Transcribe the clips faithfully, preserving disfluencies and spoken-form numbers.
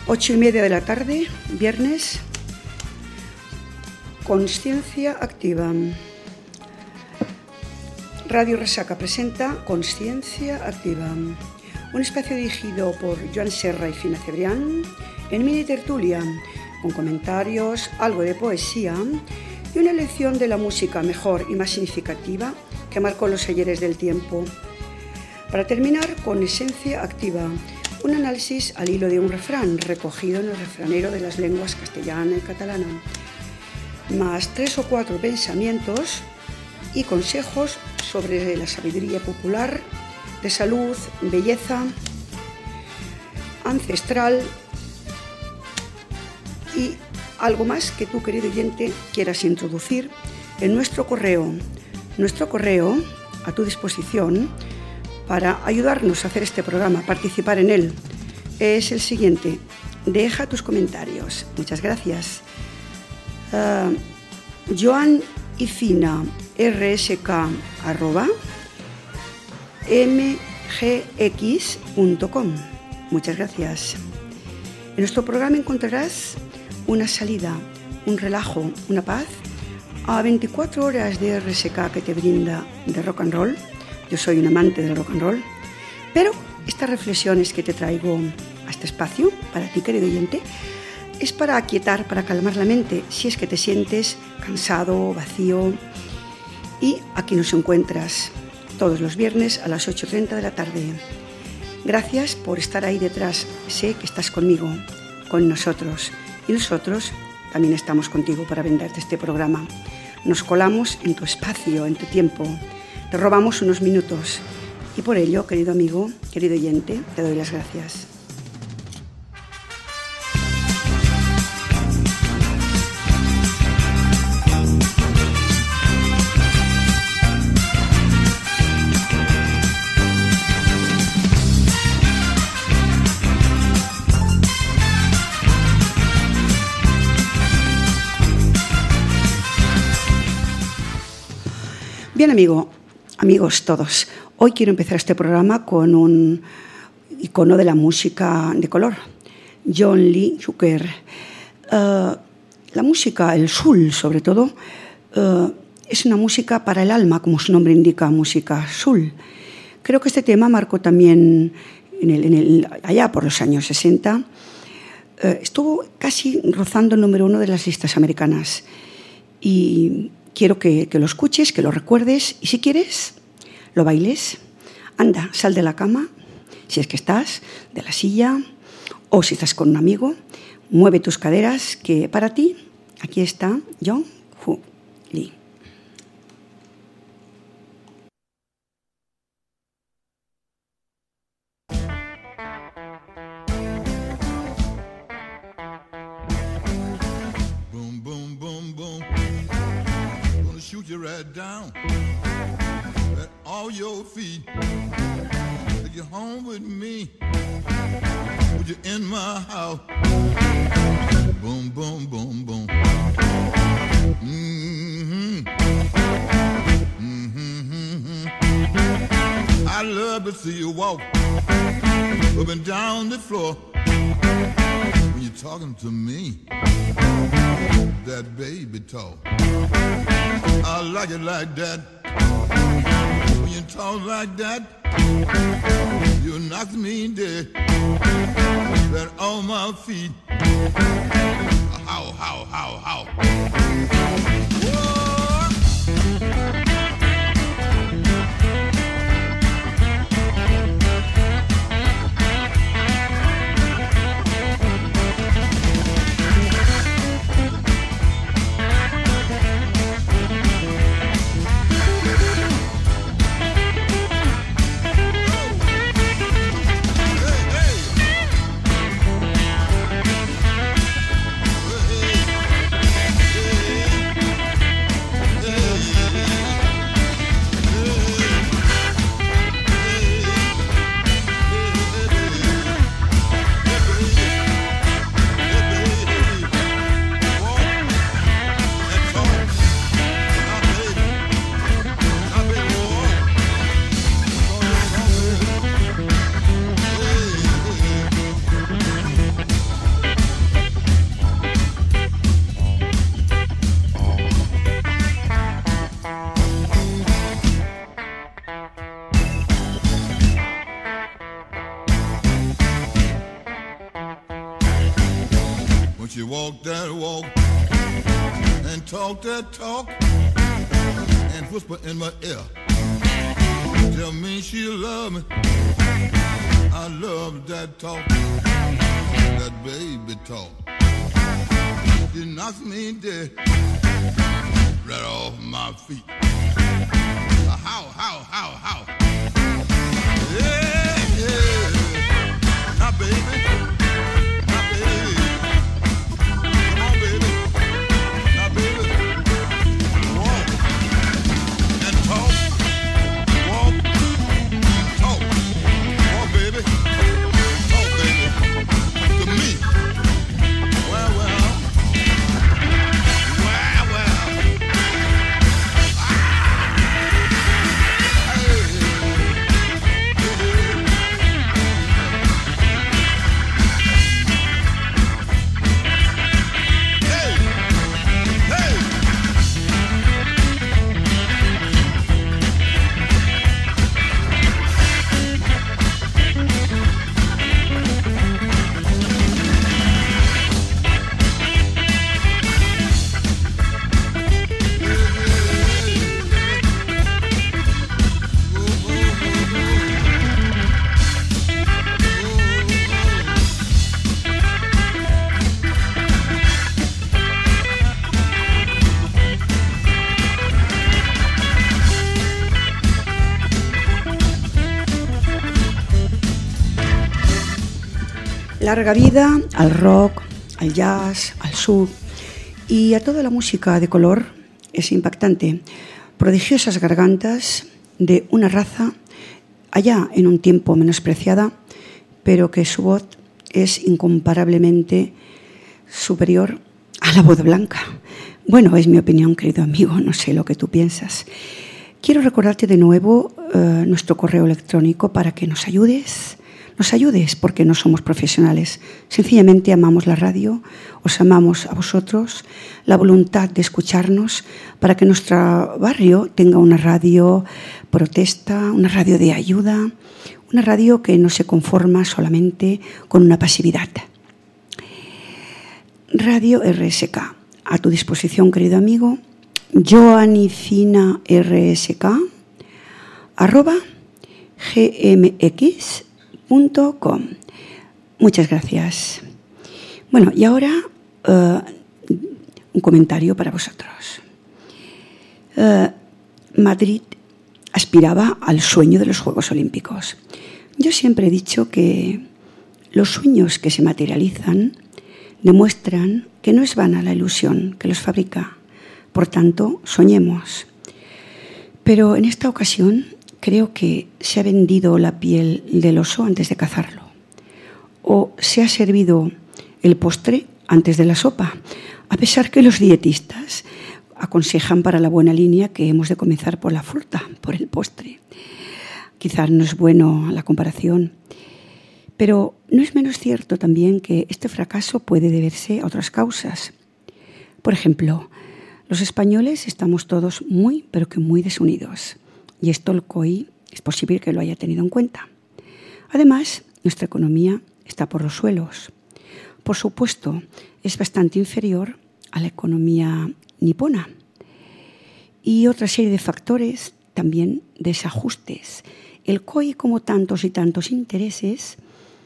Ocho y media de la tarde, viernes, Consciencia Activa. Radio Resaca presenta Consciencia Activa, un espacio dirigido por Joan Serra y Fina Cebrián, en mini tertulia, con comentarios, algo de poesía y una lección de la música mejor y más significativa que marcó los ayeres del tiempo. Para terminar con Esencia Activa, un análisis al hilo de un refrán recogido en el refranero de las lenguas castellana y catalana, más tres o cuatro pensamientos y consejos sobre la sabiduría popular, de salud, belleza, ancestral y algo más que tú, querido oyente, quieras introducir en nuestro correo. Nuestro correo a tu disposición para ayudarnos a hacer este programa, participar en él, es el siguiente. Deja tus comentarios. Muchas gracias. Uh, Joan y Fina, rsk, arroba, mgx punto com. Muchas gracias. En nuestro programa encontrarás una salida, un relajo, una paz a veinticuatro horas de R S K que te brinda de rock and roll. Yo soy un amante del rock and roll, pero estas reflexiones que te traigo a este espacio, para ti, querido oyente, es para aquietar, para calmar la mente, si es que te sientes cansado, vacío. Y aquí nos encuentras todos los viernes a las ocho y treinta de la tarde. Gracias por estar ahí detrás. Sé que estás conmigo, con nosotros, y nosotros también estamos contigo para venderte este programa. Nos colamos en tu espacio, en tu tiempo. Te robamos unos minutos y por ello, querido amigo, querido oyente, te doy las gracias. Bien, amigo, amigos todos, hoy quiero empezar este programa con un icono de la música de color, John Lee Hooker. Uh, la música, el soul sobre todo, uh, es una música para el alma, como su nombre indica, música soul. Creo que este tema marcó también en el, en el, allá por los años sesenta, uh, estuvo casi rozando el número uno de las listas americanas y quiero que, que lo escuches, que lo recuerdes y si quieres, lo bailes. Anda, sal de la cama, si es que estás, de la silla, o si estás con un amigo, mueve tus caderas, que para ti, aquí está John Lee. Shoot you right down at all your feet. Take you home with me. Put you in my house. Boom, boom, boom, boom. Mm-hmm. Mm-hmm. I love to see you walk up and down the floor when you're talking to me. That baby talk. I like it like that. When you talk like that, you knock me dead. Right on my feet. How, how, how, how. Whoa. she walked that walk and talked that talk and whisper in my ear, tell me she love me. I love that talk, that baby talk. She knocks me dead right off my feet. How, how, how, how? Yeah, yeah. Now, baby. Larga vida al rock, al jazz, al soul y a toda la música de color. Es impactante. Prodigiosas gargantas de una raza allá en un tiempo menospreciada, pero que su voz es incomparablemente superior a la voz blanca. Bueno, es mi opinión, querido amigo, no sé lo que tú piensas. Quiero recordarte de nuevo uh, nuestro correo electrónico para que nos ayudes. Nos ayudes porque no somos profesionales. Sencillamente amamos la radio, os amamos a vosotros, la voluntad de escucharnos para que nuestro barrio tenga una radio protesta, una radio de ayuda, una radio que no se conforma solamente con una pasividad. Radio R S K, a tu disposición, querido amigo, joanicina R S K, arroba gmx punto com. Muchas gracias. Bueno, y ahora uh, un comentario para vosotros. Uh, Madrid aspiraba al sueño de los Juegos Olímpicos. Yo siempre he dicho que los sueños que se materializan demuestran que no es vana la ilusión que los fabrica. Por tanto, soñemos. Pero en esta ocasión creo que se ha vendido la piel del oso antes de cazarlo, o se ha servido el postre antes de la sopa, a pesar que los dietistas aconsejan para la buena línea que hemos de comenzar por la fruta, por el postre. Quizás no es bueno la comparación, pero no es menos cierto también que este fracaso puede deberse a otras causas. Por ejemplo, los españoles estamos todos muy, pero que muy desunidos. Y esto el C O I es posible que lo haya tenido en cuenta. Además, nuestra economía está por los suelos. Por supuesto, es bastante inferior a la economía nipona. Y otra serie de factores, también desajustes. El C O I, como tantos y tantos intereses,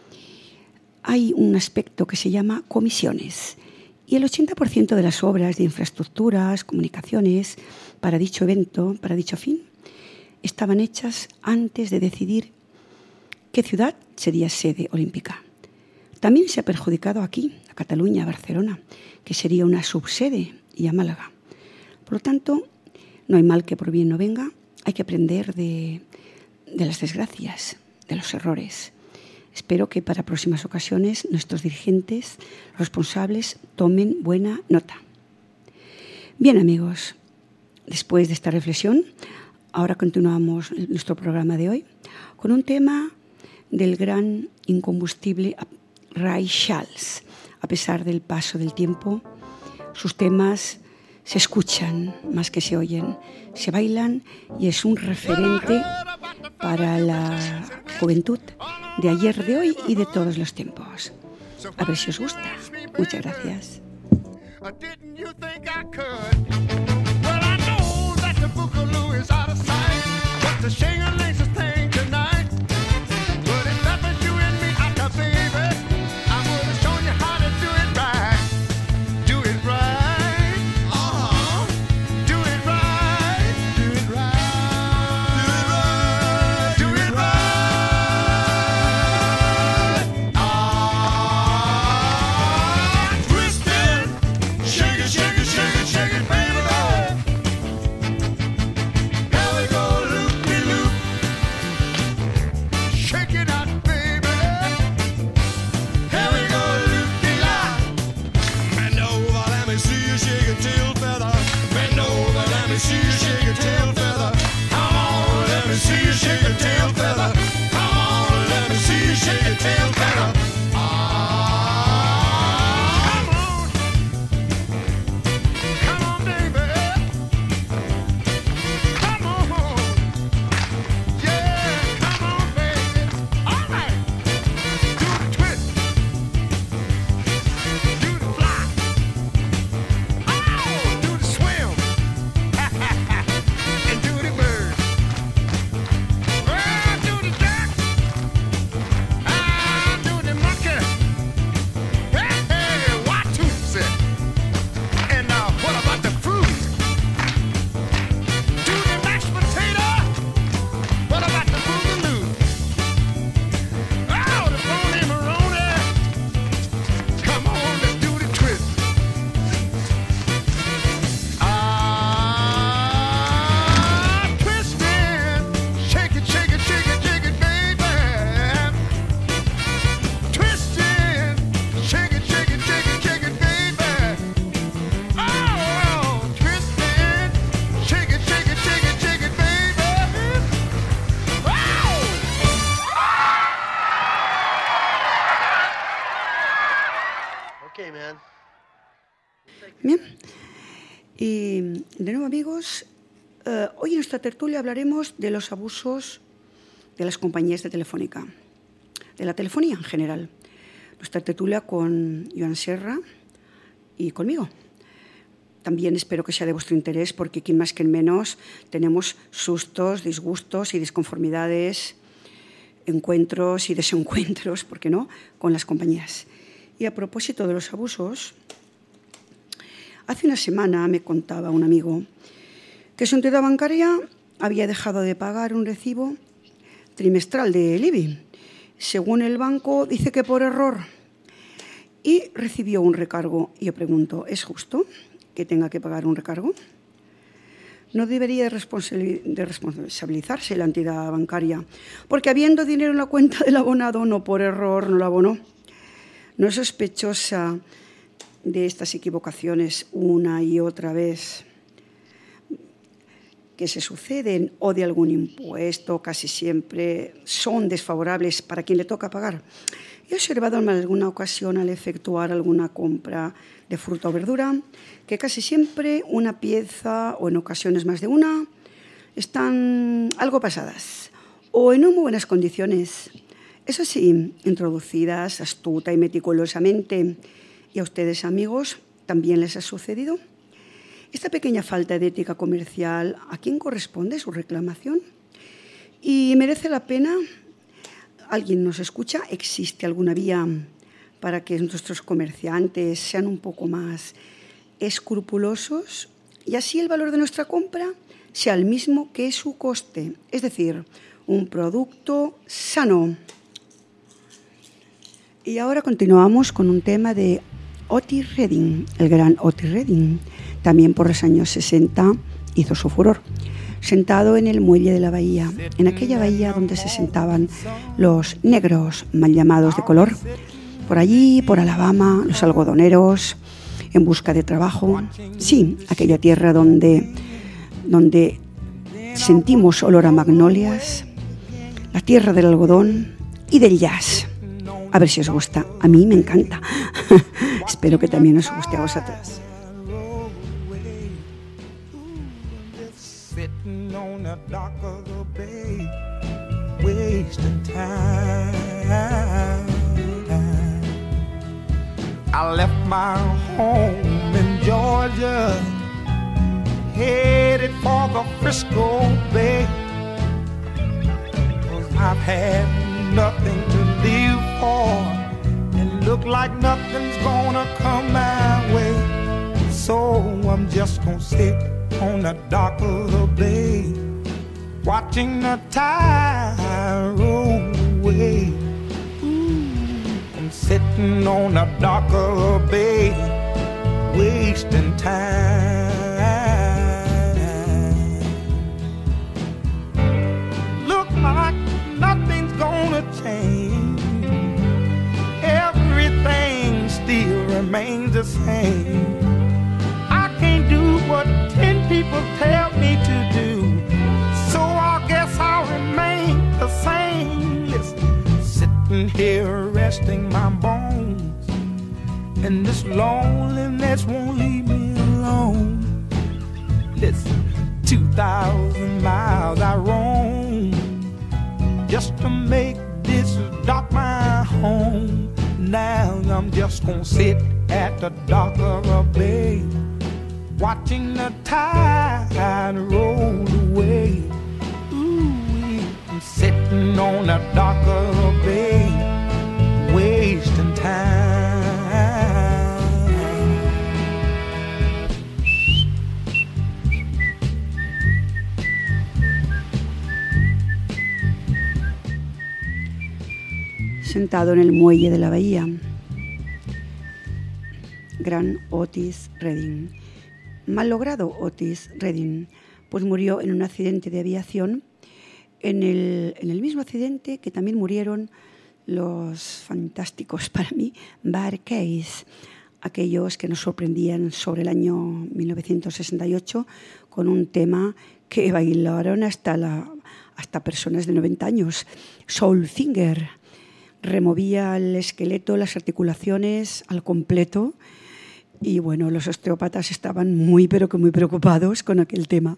hay un aspecto que se llama comisiones. Y el ochenta por ciento de las obras de infraestructuras, comunicaciones, para dicho evento, para dicho fin, estaban hechas antes de decidir qué ciudad sería sede olímpica. También se ha perjudicado aquí, a Cataluña, a Barcelona, que sería una subsede, y a Málaga. Por lo tanto, no hay mal que por bien no venga, hay que aprender de, de las desgracias, de los errores. Espero que para próximas ocasiones nuestros dirigentes responsables tomen buena nota. Bien, amigos, después de esta reflexión, ahora continuamos nuestro programa de hoy con un tema del gran incombustible Ray Charles. A pesar del paso del tiempo, sus temas se escuchan más que se oyen, se bailan y es un referente para la juventud de ayer, de hoy y de todos los tiempos. A ver si os gusta. Muchas gracias. Or didn't you think I could? Well, I know that the Boogaloo is out of sight, but the shing-a-ling's a thing tonight. But if that was you and me, I thought, baby, I would have shown you how to do it right. Do it right. Uh-huh. Do it right. Do it right. Do it right. Do it right. Ah, twist it. Shake it, shake it, shake it, shake it, baby. Here we go, loop-de-loop. Shake it out, baby. Here we go, loop-de-lop. Bend over, let me see you shake your tail feather. Bend over, let me see you shake your tail feather. Come on, let me see you shake your tail feather. Come on, let me see you shake your tail feather. Ah, come on. Come on, baby. Come on. Yeah, come on, baby. All right. Do the twist. Do the fly. Oh, do the swim. And do the bird. Well, do the duck. Ah, do the monkey. Hey, hey, Watusi. And uh, what about the fruit? Do the mashed potato. What about the boogaloo? Oh, the phony maroni. Come on, let's do the twist. Ah, twisting. Shake it, shake it, shake it, shake it, baby. Twisting. Shake it, shake it, shake it, shake it, baby. Oh, twisting. Shake it, shake it, shake it, shake it, baby. Oh! Okay, man. Bien. Y de nuevo, amigos, eh, hoy en nuestra tertulia hablaremos de los abusos de las compañías de telefónica, de la telefonía en general. Nuestra tertulia con Joan Serra y conmigo. También espero que sea de vuestro interés, porque quien más que en menos tenemos sustos, disgustos y disconformidades, encuentros y desencuentros, ¿por qué no?, con las compañías. Y a propósito de los abusos, hace una semana me contaba un amigo que su entidad bancaria había dejado de pagar un recibo trimestral del I B I. Según el banco, dice que por error, y recibió un recargo. Y yo pregunto, ¿es justo que tenga que pagar un recargo? ¿No debería de responsabilizarse la entidad bancaria? Porque habiendo dinero en la cuenta del abonado, no por error, no lo abonó. ¿No es sospechosa de estas equivocaciones una y otra vez que se suceden, o de algún impuesto, casi siempre son desfavorables para quien le toca pagar? He observado en alguna ocasión, al efectuar alguna compra de fruta o verdura, que casi siempre una pieza, o en ocasiones más de una, están algo pasadas o en no muy buenas condiciones. Eso sí, introducidas astuta y meticulosamente. ¿Y a ustedes, amigos, también les ha sucedido? Esta pequeña falta de ética comercial, ¿a quién corresponde su reclamación? ¿Y merece la pena? ¿Alguien nos escucha? ¿Existe alguna vía para que nuestros comerciantes sean un poco más escrupulosos y así el valor de nuestra compra sea el mismo que su coste? Es decir, un producto sano. Y ahora continuamos con un tema de Otis Redding, el gran Otis Redding. También por los años sesenta hizo su furor. Sentado en el muelle de la bahía, en aquella bahía donde se sentaban los negros mal llamados de color, por allí, por Alabama, los algodoneros, en busca de trabajo. Sí, aquella tierra donde, donde sentimos olor a magnolias, la tierra del algodón y del jazz. A ver si os gusta. A mí me encanta. Espero que también os guste a vosotros. Sitting on the dock of the bay, wasting time. I left my home in Georgia, headed for the Frisco Bay. 'Cause I've had nothing to live for, and look like nothing's gonna come my way. So I'm just gonna sit on the dock of the bay, watching the tide roll away. Ooh, I'm sitting on the dock of the bay, wasting time. Look like nothing's gonna change, everything still remains the same. I can't do what ten people tell me to do, so I guess I'll remain the same. Listen, sitting here resting my bones, and this loneliness won't leave me alone. Listen, two thousand miles I roam just to make this dock my home. Now I'm just gonna sit at the dock of a bay, watching the tide roll away. Ooh, I'm sitting on the dock of a bay, wasting time. Sentado en el muelle de la bahía, gran Otis Redding. Mal logrado Otis Redding, pues murió en un accidente de aviación, en el, en el mismo accidente que también murieron los fantásticos para mí Bar Keys, aquellos que nos sorprendían sobre el año mil novecientos sesenta y ocho con un tema que bailaron hasta, la, hasta personas de noventa años, Soul Singer. Removía el esqueleto, las articulaciones al completo, y bueno, los osteópatas estaban muy pero que muy preocupados con aquel tema.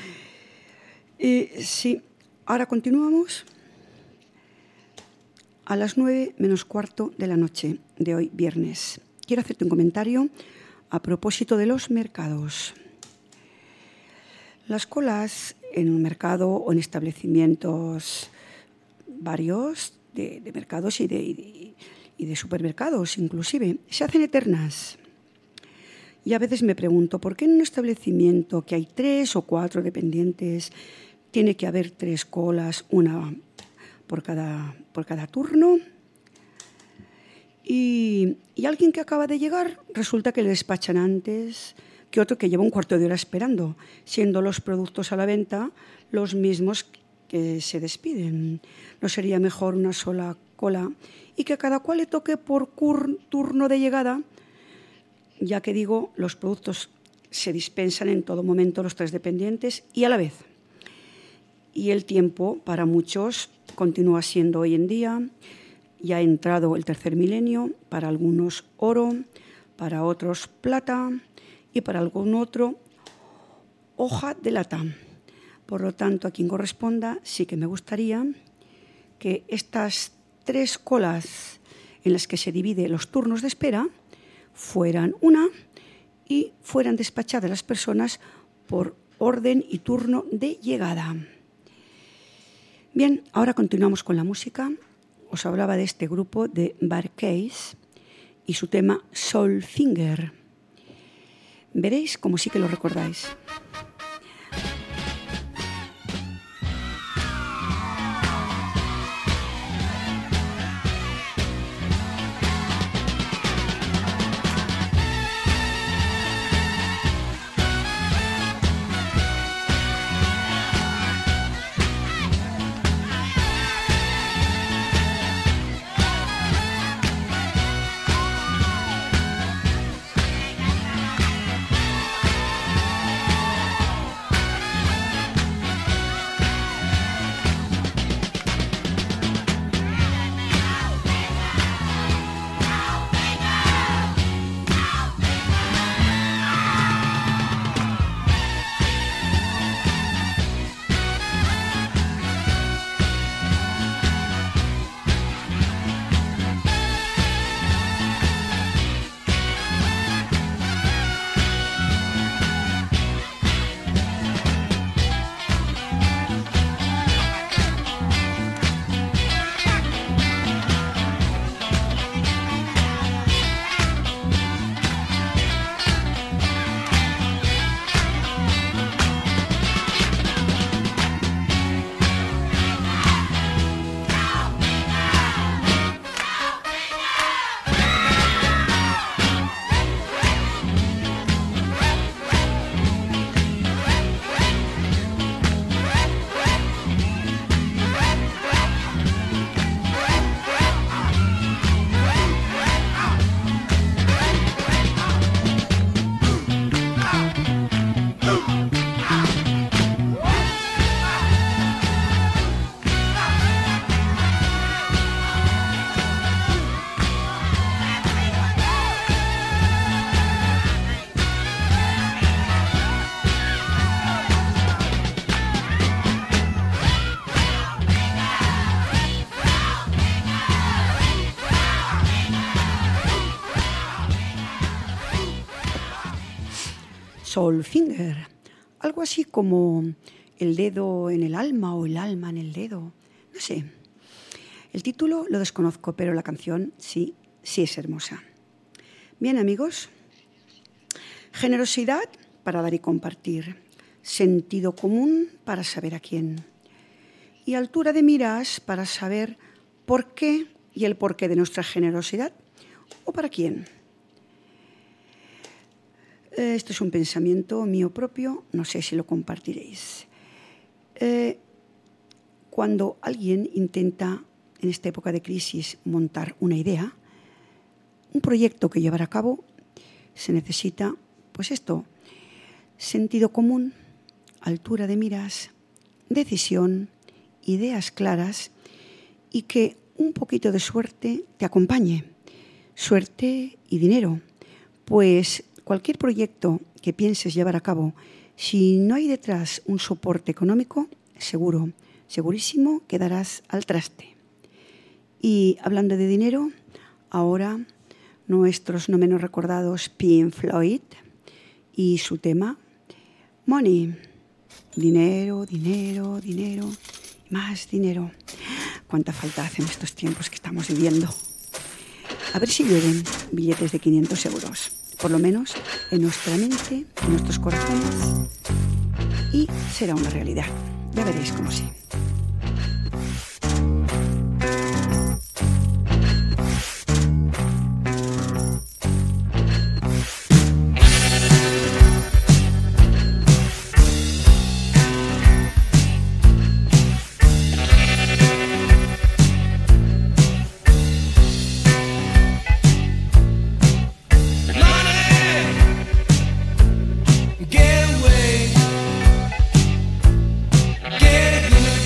Y sí, ahora continuamos a las nueve menos cuarto de la noche de hoy viernes. Quiero hacerte un comentario a propósito de los mercados. Las colas en un mercado o en establecimientos varios De, de mercados y de, y, y de supermercados inclusive, se hacen eternas. Y a veces me pregunto, ¿por qué en un establecimiento que hay tres o cuatro dependientes tiene que haber tres colas, una por cada, por cada turno? Y, y alguien que acaba de llegar resulta que le despachan antes que otro que lleva un cuarto de hora esperando, siendo los productos a la venta los mismos que se despiden. ¿No sería mejor una sola cola y que a cada cual le toque por cur- turno de llegada? Ya que digo, los productos se dispensan en todo momento los tres dependientes y a la vez. Y el tiempo para muchos continúa siendo hoy en día. Ya ha entrado el tercer milenio, para algunos oro, para otros plata y para algún otro hoja de lata. Por lo tanto, a quien corresponda, sí que me gustaría que estas tres colas en las que se divide los turnos de espera fueran una y fueran despachadas las personas por orden y turno de llegada. Bien, ahora continuamos con la música. Os hablaba de este grupo de Bar Keys y su tema Soul Singer. Veréis como sí que lo recordáis. Soulfinger, algo así como el dedo en el alma o el alma en el dedo, no sé. El título lo desconozco, pero la canción sí, sí es hermosa. Bien, amigos, generosidad para dar y compartir, sentido común para saber a quién y altura de miras para saber por qué y el porqué de nuestra generosidad o para quién. Esto es un pensamiento mío propio, no sé si lo compartiréis. Eh, cuando alguien intenta, en esta época de crisis, montar una idea, un proyecto que llevar a cabo, se necesita, pues esto, sentido común, altura de miras, decisión, ideas claras y que un poquito de suerte te acompañe. Suerte y dinero, pues cualquier proyecto que pienses llevar a cabo, si no hay detrás un soporte económico, seguro, segurísimo quedarás al traste. Y hablando de dinero, ahora nuestros no menos recordados Pink Floyd y su tema Money. Dinero, dinero, dinero, más dinero. Cuánta falta hace en estos tiempos que estamos viviendo. A ver si llueven billetes de quinientos euros. Por lo menos en nuestra mente, en nuestros corazones, y será una realidad. Ya veréis cómo sí. Get away, get it,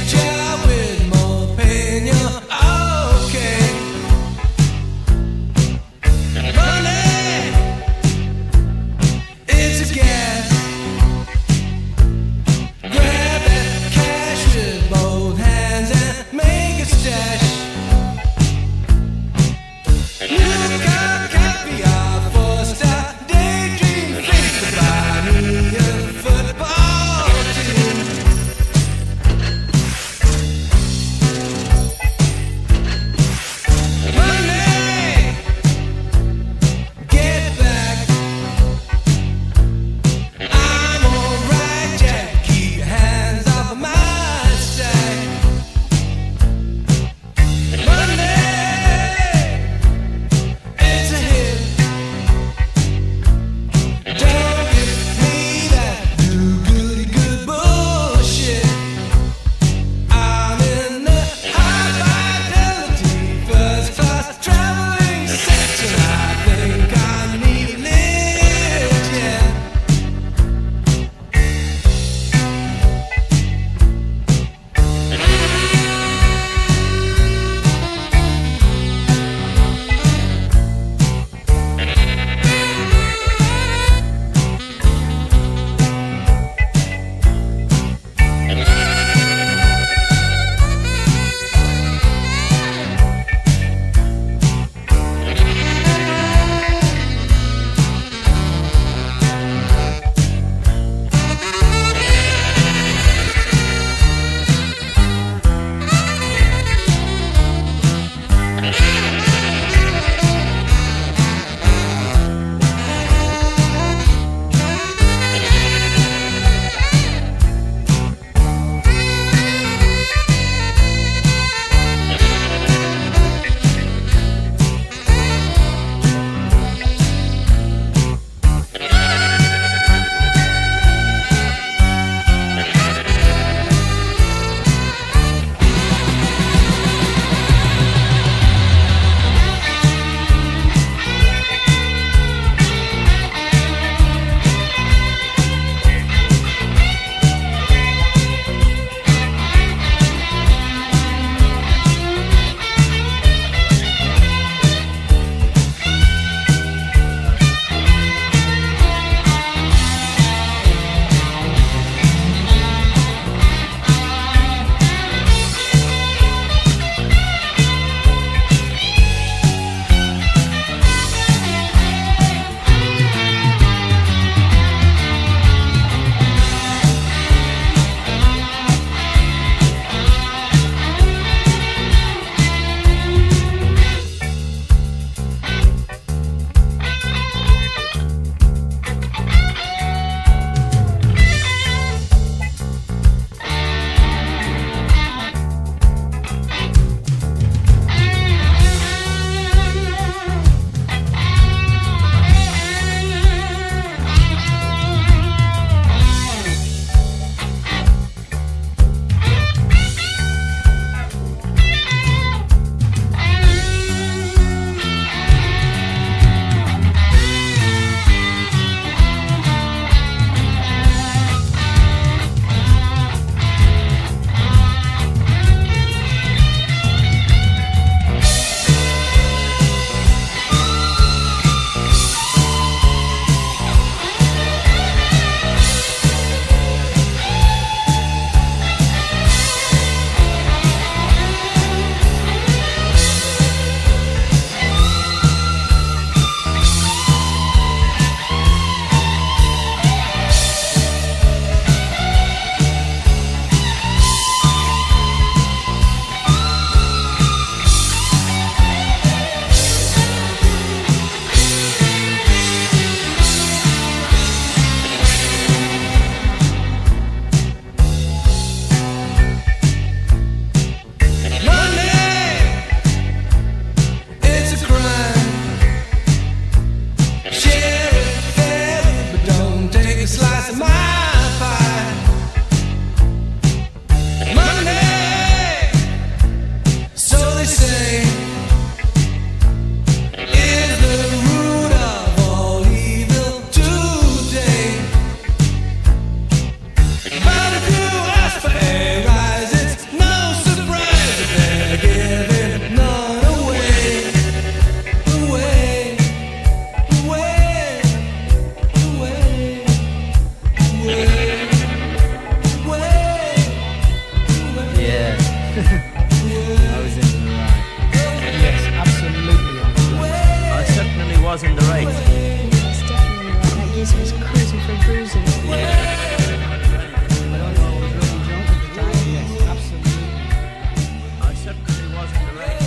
Yeah. I was in the right. Yes, absolutely in the right. I certainly was in the right. Yes, definitely in the right. That geezer was cruising for bruising. Yeah. I don't know, I was really drunk at the time. Yes, absolutely. I certainly was in the right.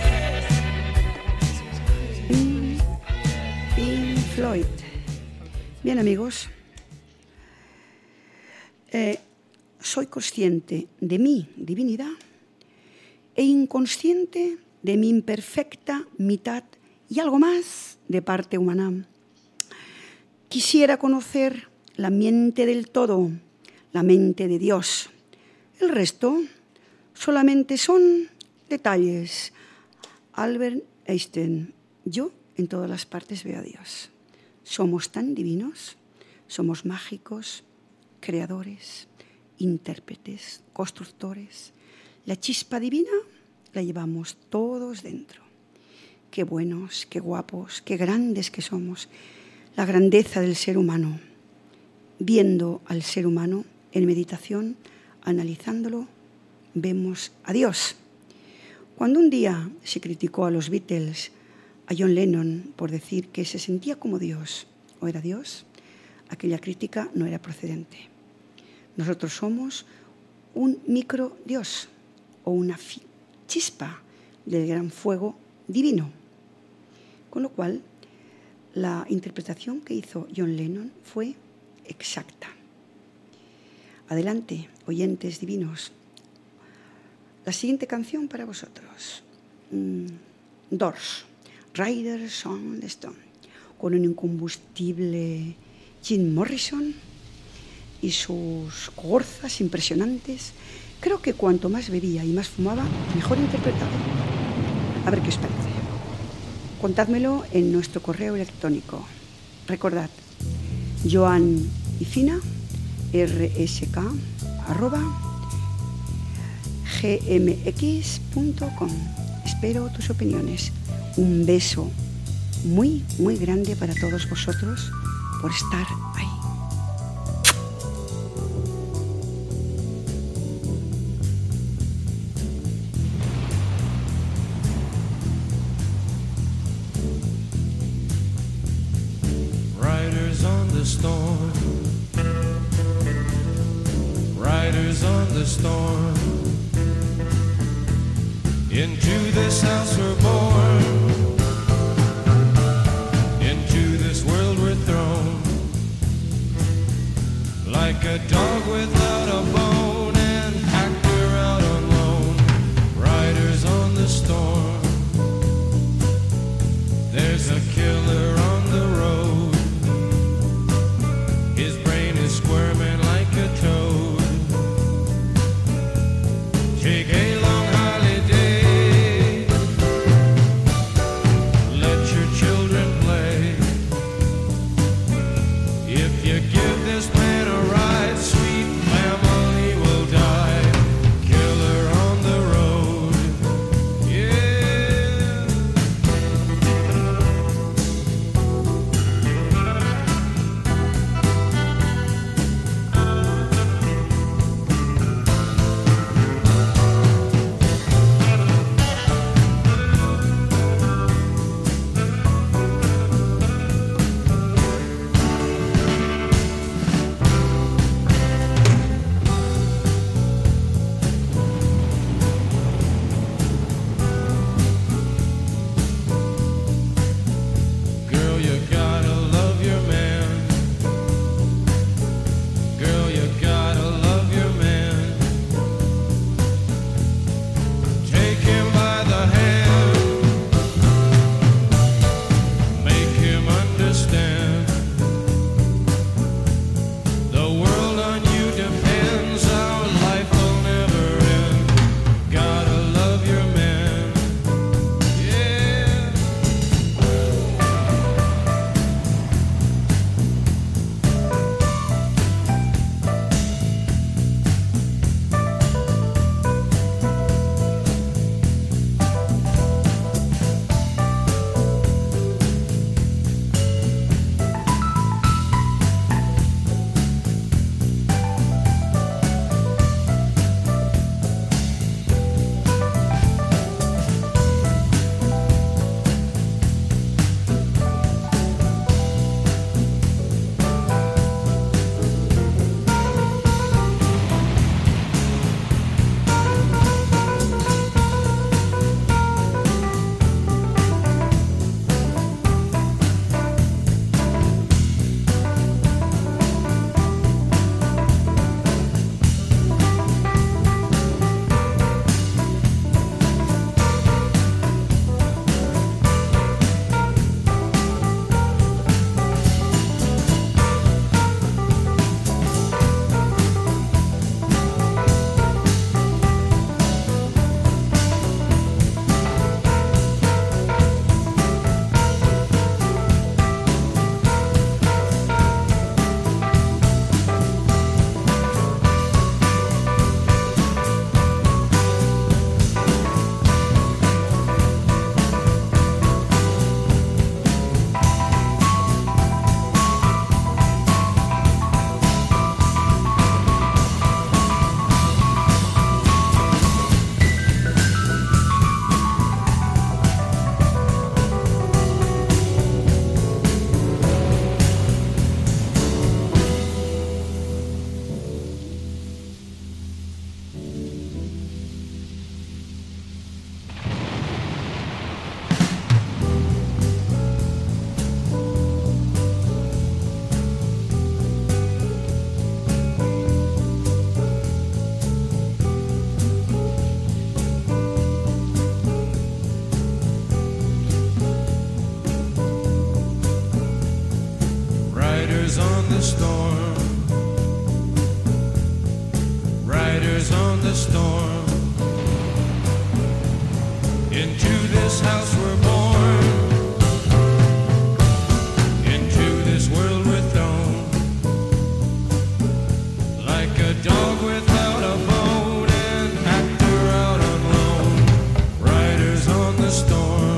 Pink Floyd. Bien, amigos. Eh, soy consciente de mi divinidad e inconsciente de mi imperfecta mitad y algo más de parte humana. Quisiera conocer la mente del todo, la mente de Dios. El resto solamente son detalles. Albert Einstein, yo en todas las partes veo a Dios. Somos tan divinos, somos mágicos, creadores, intérpretes, constructores. La chispa divina la llevamos todos dentro. Qué buenos, qué guapos, qué grandes que somos. La grandeza del ser humano. Viendo al ser humano en meditación, analizándolo, vemos a Dios. Cuando un día se criticó a los Beatles, a John Lennon, por decir que se sentía como Dios o era Dios, aquella crítica no era procedente. Nosotros somos un micro Dios o una chispa del gran fuego divino. Con lo cual, la interpretación que hizo John Lennon fue exacta. Adelante, oyentes divinos. La siguiente canción para vosotros. Mm, Doors, Riders on the Storm, con un incombustible Jim Morrison y sus gorzas impresionantes. Creo que cuanto más bebía y más fumaba, mejor interpretaba. A ver qué os parece. Contádmelo en nuestro correo electrónico. Recordad, Joan y Fina, rsk, arroba, gmx punto com. Espero tus opiniones. Un beso muy, muy grande para todos vosotros por estar ahí. Riders on the storm, riders on the storm. Into this house we're born, into this world we're thrown, like a dog without a bone and hacked her out on loan. Riders on the storm, there's a killer on the road, his brain is squirming like a toad. Take a long holiday, let your children play. If you give this man a ride, sweet family will die. Killer on the road, yeah. storm. Riders on the storm. Into this house we're born. Into this world we're thrown. Like a dog without a bone, an actor out on loan. Riders on the storm.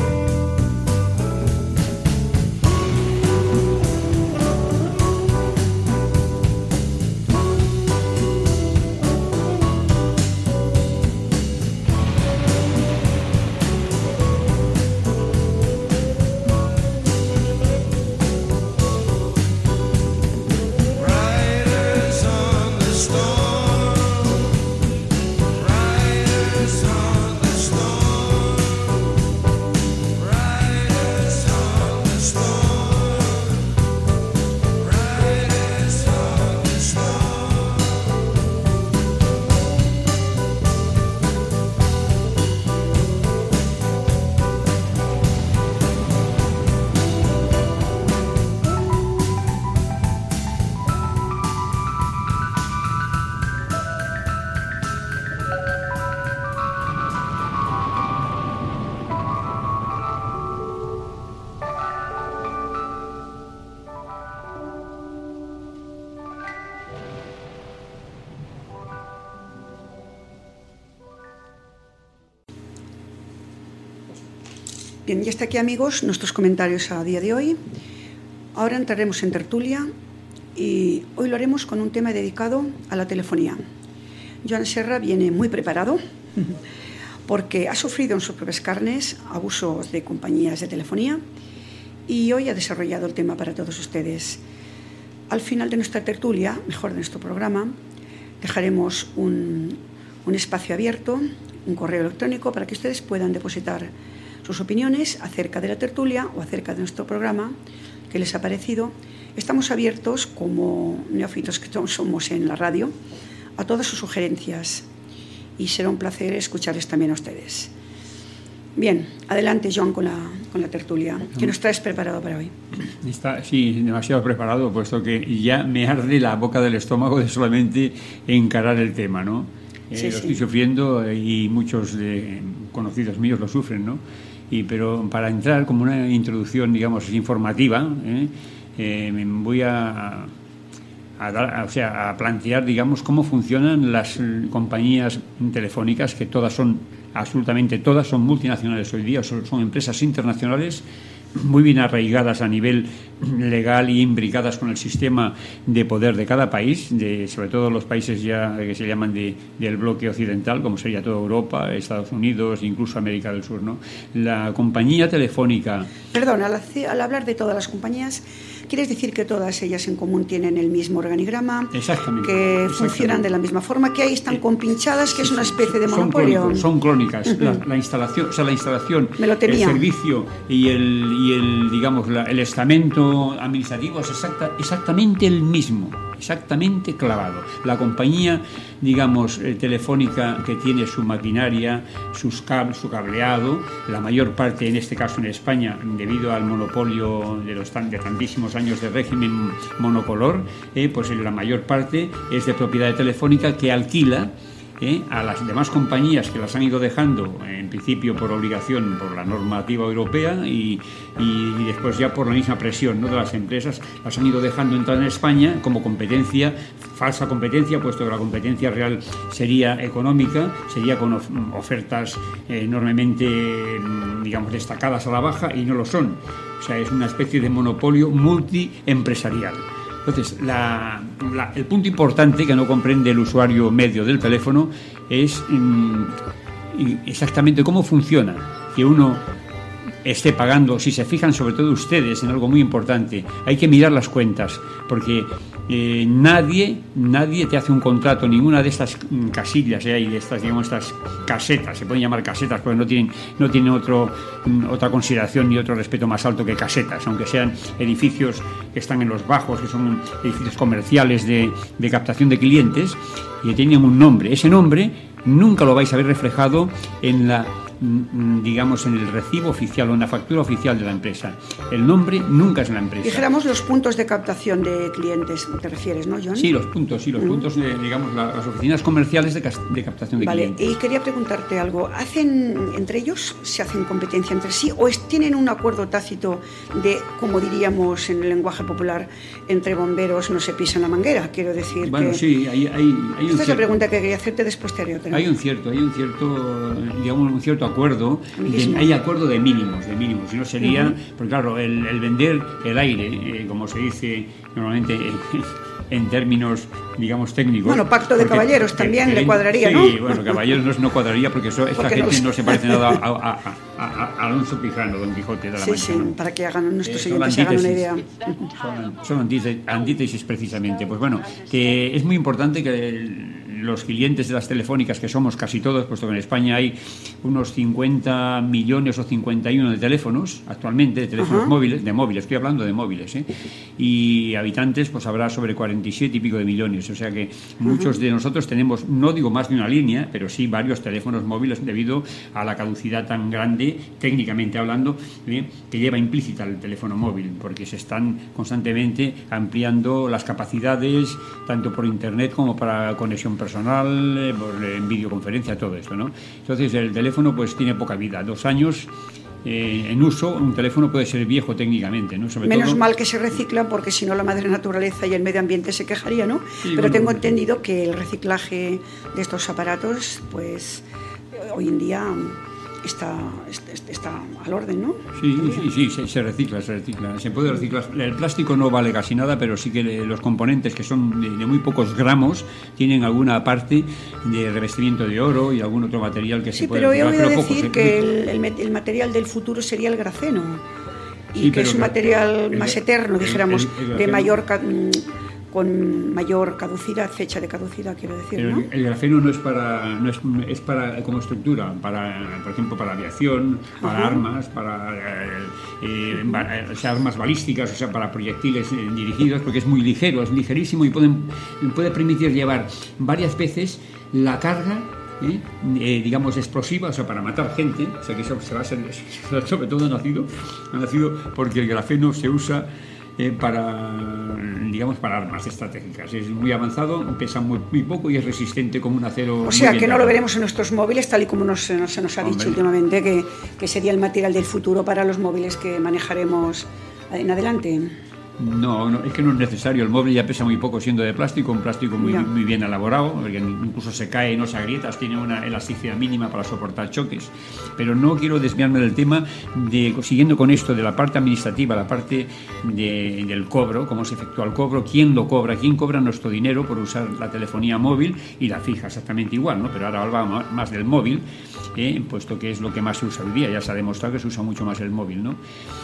Riders on the storm. Riders on the storm. Riders on the storm. Riders on the storm. Bien, y hasta aquí, amigos, nuestros comentarios a día de hoy. Ahora entraremos en tertulia y hoy lo haremos con un tema dedicado a la telefonía. Joan Serra viene muy preparado porque ha sufrido en sus propias carnes abusos de compañías de telefonía y hoy ha desarrollado el tema para todos ustedes. Al final de nuestra tertulia, mejor de nuestro programa, dejaremos un, un espacio abierto, un correo electrónico para que ustedes puedan depositar sus opiniones acerca de la tertulia o acerca de nuestro programa, qué les ha parecido. Estamos abiertos, como neófitos que somos en la radio, a todas sus sugerencias y será un placer escucharles también a ustedes. Bien, adelante, Joan, con la, con la tertulia. ¿Qué nos traes preparado para hoy? Está, sí, demasiado preparado, puesto que ya me arde la boca del estómago de solamente encarar el tema, ¿no? Eh, Sí, lo sí. estoy sufriendo y muchos de conocidos míos lo sufren, ¿no? Y, pero para entrar como una introducción, digamos, informativa, ¿eh? Eh, me voy a, a, dar, o sea, a plantear, digamos, cómo funcionan las compañías telefónicas, que todas son, absolutamente todas son multinacionales hoy día, son, son empresas internacionales muy bien arraigadas a nivel legal y imbricadas con el sistema de poder de cada país, de, sobre todo los países ya que se llaman de, del bloque occidental, como sería toda Europa, Estados Unidos, incluso América del Sur, ¿no? La compañía telefónica... Perdón, al, al hablar de todas las compañías, ¿quieres decir que todas ellas en común tienen el mismo organigrama? Exactamente. Que exactamente. funcionan de la misma forma, que ahí están compinchadas, que es una especie de Son monopolio. crónicos, son crónicas. Uh-huh. la, la instalación, o sea, la instalación, Me lo temía. el servicio y el, y el digamos, la, el estamento administrativo es exacta, exactamente el mismo, exactamente clavado. La compañía, digamos, eh, telefónica que tiene su maquinaria, sus cab- su cableado, la mayor parte, en este caso en España, debido al monopolio de los tan, de tantísimos años de régimen monocolor, eh, pues la mayor parte es de propiedad de Telefónica, que alquila ¿eh? a las demás compañías que las han ido dejando, en principio por obligación, por la normativa europea y, y después ya por la misma presión, ¿no?, de las empresas, las han ido dejando entrar en España como competencia, falsa competencia, puesto que la competencia real sería económica, sería con of- ofertas eh, enormemente, digamos, destacadas a la baja, y no lo son. O sea, es una especie de monopolio multiempresarial. Entonces, la, la, el punto importante que no comprende el usuario medio del teléfono es mmm, exactamente cómo funciona que uno esté pagando. Si se fijan, sobre todo ustedes, en algo muy importante, hay que mirar las cuentas, porque eh, nadie nadie te hace un contrato, ninguna de estas mm, casillas, eh, y de estas, digamos, estas casetas, se pueden llamar casetas porque no tienen no tienen otro mm, otra consideración ni otro respeto más alto que casetas, aunque sean edificios que están en los bajos, que son edificios comerciales de, de captación de clientes, y tienen un nombre. Ese nombre nunca lo vais a ver reflejado en la mm, digamos, en el recibo oficial o en la factura oficial de la empresa. El nombre nunca es la empresa. Dijéramos los puntos de captación de clientes, ¿te refieres, no, John? Sí, los puntos, sí, los mm. puntos, de, digamos, la, las oficinas comerciales de, de captación de vale. clientes. Y quería preguntarte algo. ¿Hacen entre ellos, se hacen competencia entre sí o es, tienen un acuerdo tácito de, como diríamos en el lenguaje popular, entre bomberos no se pisan la manguera? Quiero decir bueno, que... sí, hay, hay, hay un Esta es cierto, la pregunta que quería hacerte, después te haré otra. Hay un cierto, hay un cierto, digamos, un cierto acuerdo, de, hay acuerdo de mínimos, de mínimos, si no sería, uh-huh. porque claro, el, el vender el aire, eh, como se dice normalmente eh, en términos, digamos, técnicos. Bueno, pacto de porque, caballeros que, también que, le cuadraría, sí, ¿no? Sí, bueno, caballeros no, no cuadraría porque eso, esta porque gente no, no se parece nada a, a, a, a, a Alonso Quijano, Don Quijote de la sí, Mancha. Sí, sí, para que hagan nuestros eh, oyentes se hagan una idea. Son, son antítesis, antítesis precisamente. Pues bueno, que es muy importante que el, los clientes de las telefónicas, que somos casi todos, puesto que en España hay unos cincuenta millones o cincuenta y uno de teléfonos actualmente, de teléfonos uh-huh. móviles, de móviles, estoy hablando de móviles, ¿eh? Y habitantes, pues habrá sobre cuarenta y siete y pico de millones, o sea que muchos uh-huh. de nosotros tenemos, no digo más de una línea, pero sí varios teléfonos móviles debido a la caducidad tan grande, técnicamente hablando, ¿eh? que lleva implícita el teléfono móvil, porque se están constantemente ampliando las capacidades, tanto por internet como para conexión personal, por, en videoconferencia, todo esto, ¿no? Entonces el teléfono pues tiene poca vida, dos años eh, en uso, un teléfono puede ser viejo técnicamente, ¿no? Sobre Menos todo, mal que se recicla, porque si no la madre naturaleza y el medio ambiente se quejaría, ¿no? Sí, pero bueno, tengo entendido que el reciclaje de estos aparatos pues hoy en día está, está, está al orden, ¿no? Sí, sí, sí, se, se recicla, se recicla. Se puede reciclar. El plástico no vale casi nada, pero sí que los componentes, que son de, de muy pocos gramos, tienen alguna parte de revestimiento de oro y algún otro material que sí, se puede pero reciclar. Yo voy a pero decir poco, que el, el, el material del futuro sería el grafeno, y sí, que es un material el, más eterno, dijéramos, el, el, el de mayor... con mayor caducidad, fecha de caducidad, quiero decir, pero ¿no? El grafeno no es para, no es, es para como estructura, para, por ejemplo, para aviación, para uh-huh. armas, para eh, eh, uh-huh. o sea, armas balísticas, o sea, para proyectiles eh, dirigidos, porque es muy ligero, es ligerísimo y pueden, puede permitir llevar varias veces la carga. ¿Eh? Eh, digamos explosiva, o sea, para matar gente, o sea, que eso se va a ser, sobre todo ha nacido, ha nacido porque el grafeno se usa eh, para, digamos, para armas estratégicas. Es muy avanzado, pesa muy, muy poco y es resistente como un acero. O sea, que no lo veremos en nuestros móviles, tal y como nos, nos, se nos ha Hombre. dicho últimamente, que, que sería el material del futuro para los móviles que manejaremos en adelante. No, no, es que no es necesario. El móvil ya pesa muy poco siendo de plástico, un plástico muy, muy bien elaborado, porque incluso se cae y no se agrieta, tiene una elasticidad mínima para soportar choques. Pero no quiero desviarme del tema, de siguiendo con esto de la parte administrativa, la parte de, del cobro, cómo se efectúa el cobro, quién lo cobra, quién cobra nuestro dinero por usar la telefonía móvil y la fija exactamente igual, ¿no? Pero ahora hablamos más del móvil, eh, puesto que es lo que más se usa hoy día. Ya se ha demostrado que se usa mucho más el móvil, ¿no?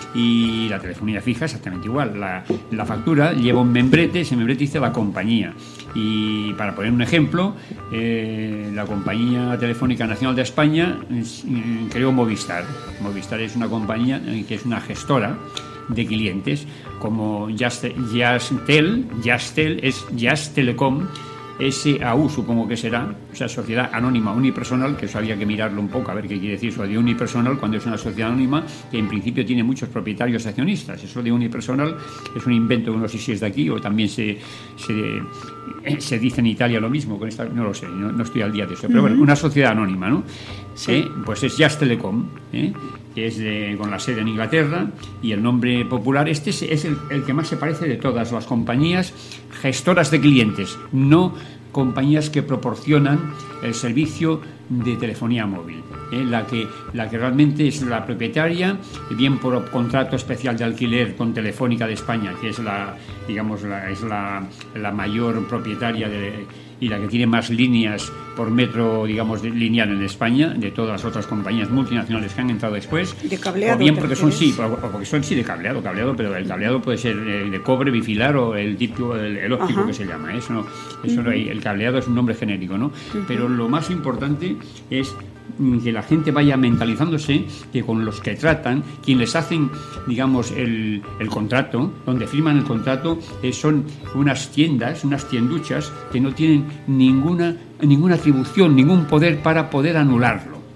Y la telefonía fija exactamente igual. La La factura lleva un membrete, ese membrete dice la compañía. Y para poner un ejemplo, eh, la Compañía Telefónica Nacional de España eh, creó Movistar. Movistar es una compañía eh, que es una gestora de clientes, como Jazztel, Jazztel es Jazz Telecom, S A U supongo que será, o sea, Sociedad Anónima Unipersonal, que eso había que mirarlo un poco a ver qué quiere decir eso de unipersonal, cuando es una sociedad anónima que en principio tiene muchos propietarios accionistas. Eso de unipersonal es un invento que no sé si es de aquí o también se, se, se dice en Italia lo mismo, con esta, no lo sé, no, no estoy al día de eso, pero uh-huh. bueno, una sociedad anónima, ¿no? Sí. ¿Eh? Pues es Jazz Telecom, ¿eh? que es de, con la sede en Inglaterra, y el nombre popular, este es, es el, el que más se parece de todas las compañías gestoras de clientes, no compañías que proporcionan el servicio de telefonía móvil, ¿eh? la que la que realmente es la propietaria, bien por contrato especial de alquiler con Telefónica de España, que es la, digamos, la, es la, la mayor propietaria de, y la que tiene más líneas por metro, digamos, de, lineal en España, de todas las otras compañías multinacionales que han entrado después. De cableado. O bien porque son sí, porque son sí de cableado, cableado, pero el cableado puede ser de cobre, bifilar o el tipo, el, el óptico Ajá. que se llama. Eso no, eso uh-huh. no hay, el cableado es un nombre genérico, ¿no? Uh-huh. Pero lo más importante es que la gente vaya mentalizándose que con los que tratan, quienes les hacen, digamos, el, el contrato, donde firman el contrato, eh, son unas tiendas, unas tienduchas que no tienen ninguna, ninguna atribución, ningún poder para poder anularlo.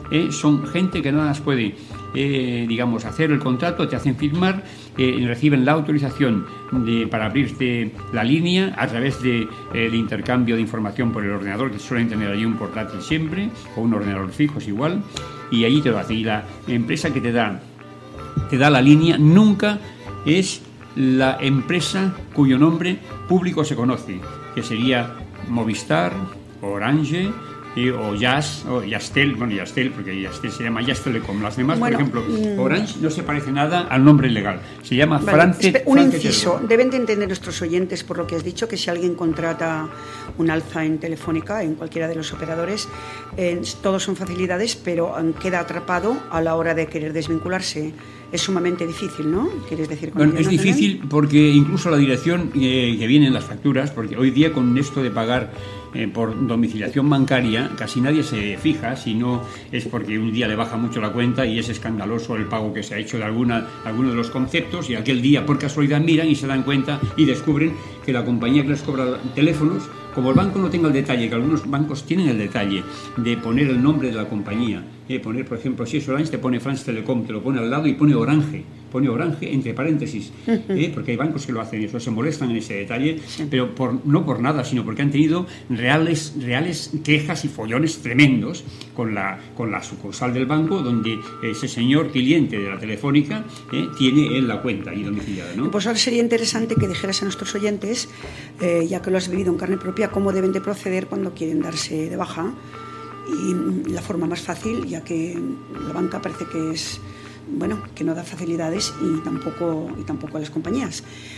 eh, son gente que nada más puede, eh, digamos, hacer el contrato, te hacen firmar, eh, reciben la autorización de, para abrirte la línea a través del de, eh, intercambio de información por el ordenador, que suelen tener allí un portátil siempre, o un ordenador fijo, es igual, y allí te lo hace. Y la empresa que te da, te da la línea nunca es la empresa cuyo nombre público se conoce, que sería Movistar, Orange, eh, o Jazz, o Yastel, bueno, Yastel, porque Yastel se llama Jazz Telecom. Las demás, bueno, por ejemplo, Orange no se parece nada al nombre legal. Se llama vale, France. Un France inciso. Telecom. Deben de entender nuestros oyentes, por lo que has dicho, que si alguien contrata un alza en Telefónica, en cualquiera de los operadores, eh, todos son facilidades, pero eh, queda atrapado a la hora de querer desvincularse. Es sumamente difícil, ¿no? ¿Quieres decir con Bueno, ello, es no, difícil también? Porque incluso la dirección eh, que viene en las facturas, porque hoy día con esto de pagar eh, por domiciliación bancaria, casi nadie se fija, si no es porque un día le baja mucho la cuenta y es escandaloso el pago que se ha hecho de alguna, alguno de los conceptos, y aquel día por casualidad miran y se dan cuenta y descubren que la compañía que les cobra teléfonos, como el banco no tenga el detalle, que algunos bancos tienen el detalle de poner el nombre de la compañía, eh, poner, por ejemplo, si es Orange, te pone France Telecom, te lo pone al lado y pone Orange, pone Orange entre paréntesis, eh, porque hay bancos que lo hacen eso, se molestan en ese detalle, pero por, no por nada, sino porque han tenido reales, reales quejas y follones tremendos con la, con la sucursal del banco, donde ese señor cliente de la Telefónica eh, tiene él la cuenta ahí domiciliada, ¿no? Pues ahora sería interesante que dijeras a nuestros oyentes, eh, ya que lo has vivido en carne propia, cómo deben de proceder cuando quieren darse de baja, y la forma más fácil, ya que la banca parece que es, bueno, que no da facilidades y tampoco, y tampoco a las compañías.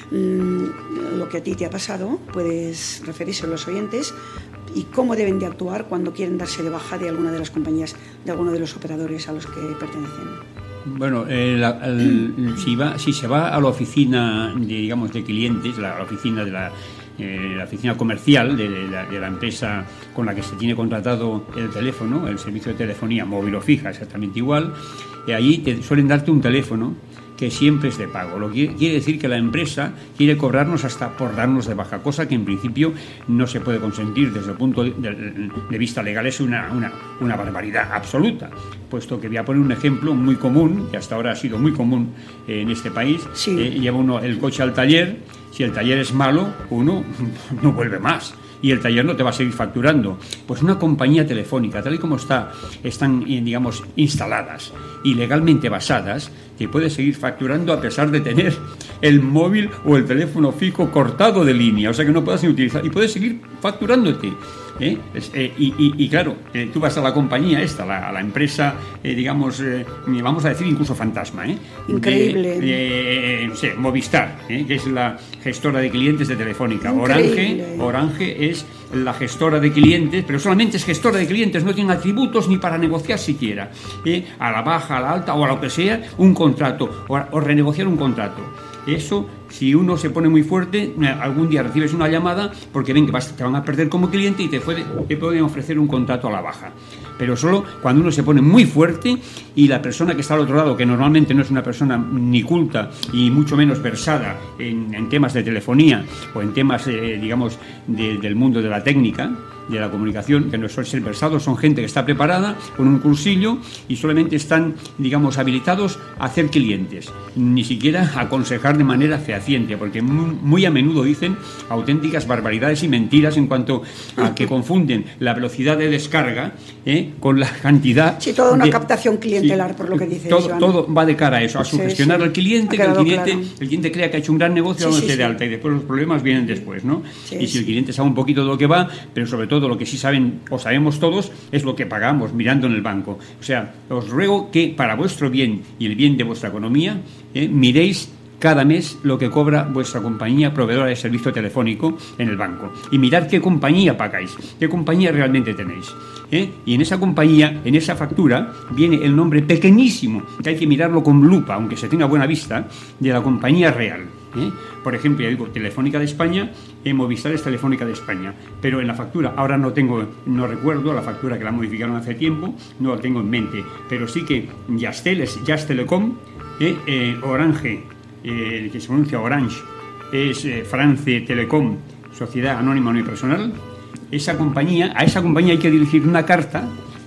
Mm, lo que a ti te ha pasado, puedes referirse a los oyentes y cómo deben de actuar cuando quieren darse de baja de alguna de las compañías, de alguno de los operadores a los que pertenecen. Bueno, eh, la, el, si, va, si se va a la oficina de, digamos, de clientes, la, la oficina de la, eh, la oficina comercial de, de, la, de la empresa con la que se tiene contratado el teléfono, el servicio de telefonía móvil o fija, exactamente igual, y allí te suelen darte un teléfono que siempre es de pago. Lo que quiere decir que la empresa quiere cobrarnos hasta por darnos de baja, cosa que en principio no se puede consentir desde el punto de, de, de vista legal. Es una, una, una barbaridad absoluta, puesto que voy a poner un ejemplo muy común, que hasta ahora ha sido muy común eh, en este país. Sí. Eh, lleva uno el coche al taller, si el taller es malo, uno no vuelve más. Y el taller no te va a seguir facturando. Pues una compañía telefónica, tal y como está, están, digamos, instaladas y legalmente basadas, te puede seguir facturando a pesar de tener el móvil o el teléfono fijo cortado de línea, o sea que no puedas ni utilizar, y puedes seguir facturándote. ¿Eh? Es, eh, y, y, y claro, eh, tú vas a la compañía esta, la, a la empresa, eh, digamos, eh, vamos a decir incluso fantasma, ¿eh? Increíble. De, eh, no sé, Movistar, ¿eh? Que es la gestora de clientes de Telefónica. Increíble. Orange, Orange es la gestora de clientes, pero solamente es gestora de clientes, no tiene atributos ni para negociar siquiera, ¿eh? A la baja, a la alta o a lo que sea, un contrato, o, o renegociar un contrato. Eso, si uno se pone muy fuerte, algún día recibes una llamada porque ven que vas, te van a perder como cliente y te, puede, te pueden ofrecer un contrato a la baja. Pero solo cuando uno se pone muy fuerte y la persona que está al otro lado, que normalmente no es una persona ni culta y mucho menos versada en, en temas de telefonía o en temas, eh, digamos, de, del mundo de la técnica, de la comunicación, que no son ser versados, son gente que está preparada con un cursillo y solamente están, digamos, habilitados a hacer clientes, ni siquiera a aconsejar de manera fehaciente, porque muy, muy a menudo dicen auténticas barbaridades y mentiras en cuanto a que confunden la velocidad de descarga eh, con la cantidad. Sí, toda una de, captación clientelar, sí, por lo que dices, todo, Joan. todo va de cara a eso, a Sí, sugestionar sí. al cliente, Ha que el quedado cliente, claro. el cliente crea que ha hecho un gran negocio Sí, dándose sí, de sí. alta, y después los problemas vienen después, ¿no? Sí, y si sí. el cliente sabe un poquito de lo que va, pero sobre todo lo que sí saben o sabemos todos es lo que pagamos mirando en el banco. O sea, os ruego que para vuestro bien y el bien de vuestra economía eh, miréis cada mes lo que cobra vuestra compañía proveedora de servicio telefónico en el banco y mirad qué compañía pagáis, qué compañía realmente tenéis. ¿Eh? Y en esa compañía, en esa factura, viene el nombre pequeñísimo, que hay que mirarlo con lupa, aunque se tenga buena vista, de la compañía real. ¿Eh? Por ejemplo, ya digo, Telefónica de España, eh, Movistar es Telefónica de España, pero en la factura, ahora no tengo, no recuerdo la factura que la modificaron hace tiempo, no la tengo en mente, pero sí que Yastel es Jazz Telecom, eh, eh, Orange, eh, que se pronuncia Orange, es eh, France Telecom, Sociedad Anónima Unipersonal. Esa compañía, a esa compañía hay que dirigir una carta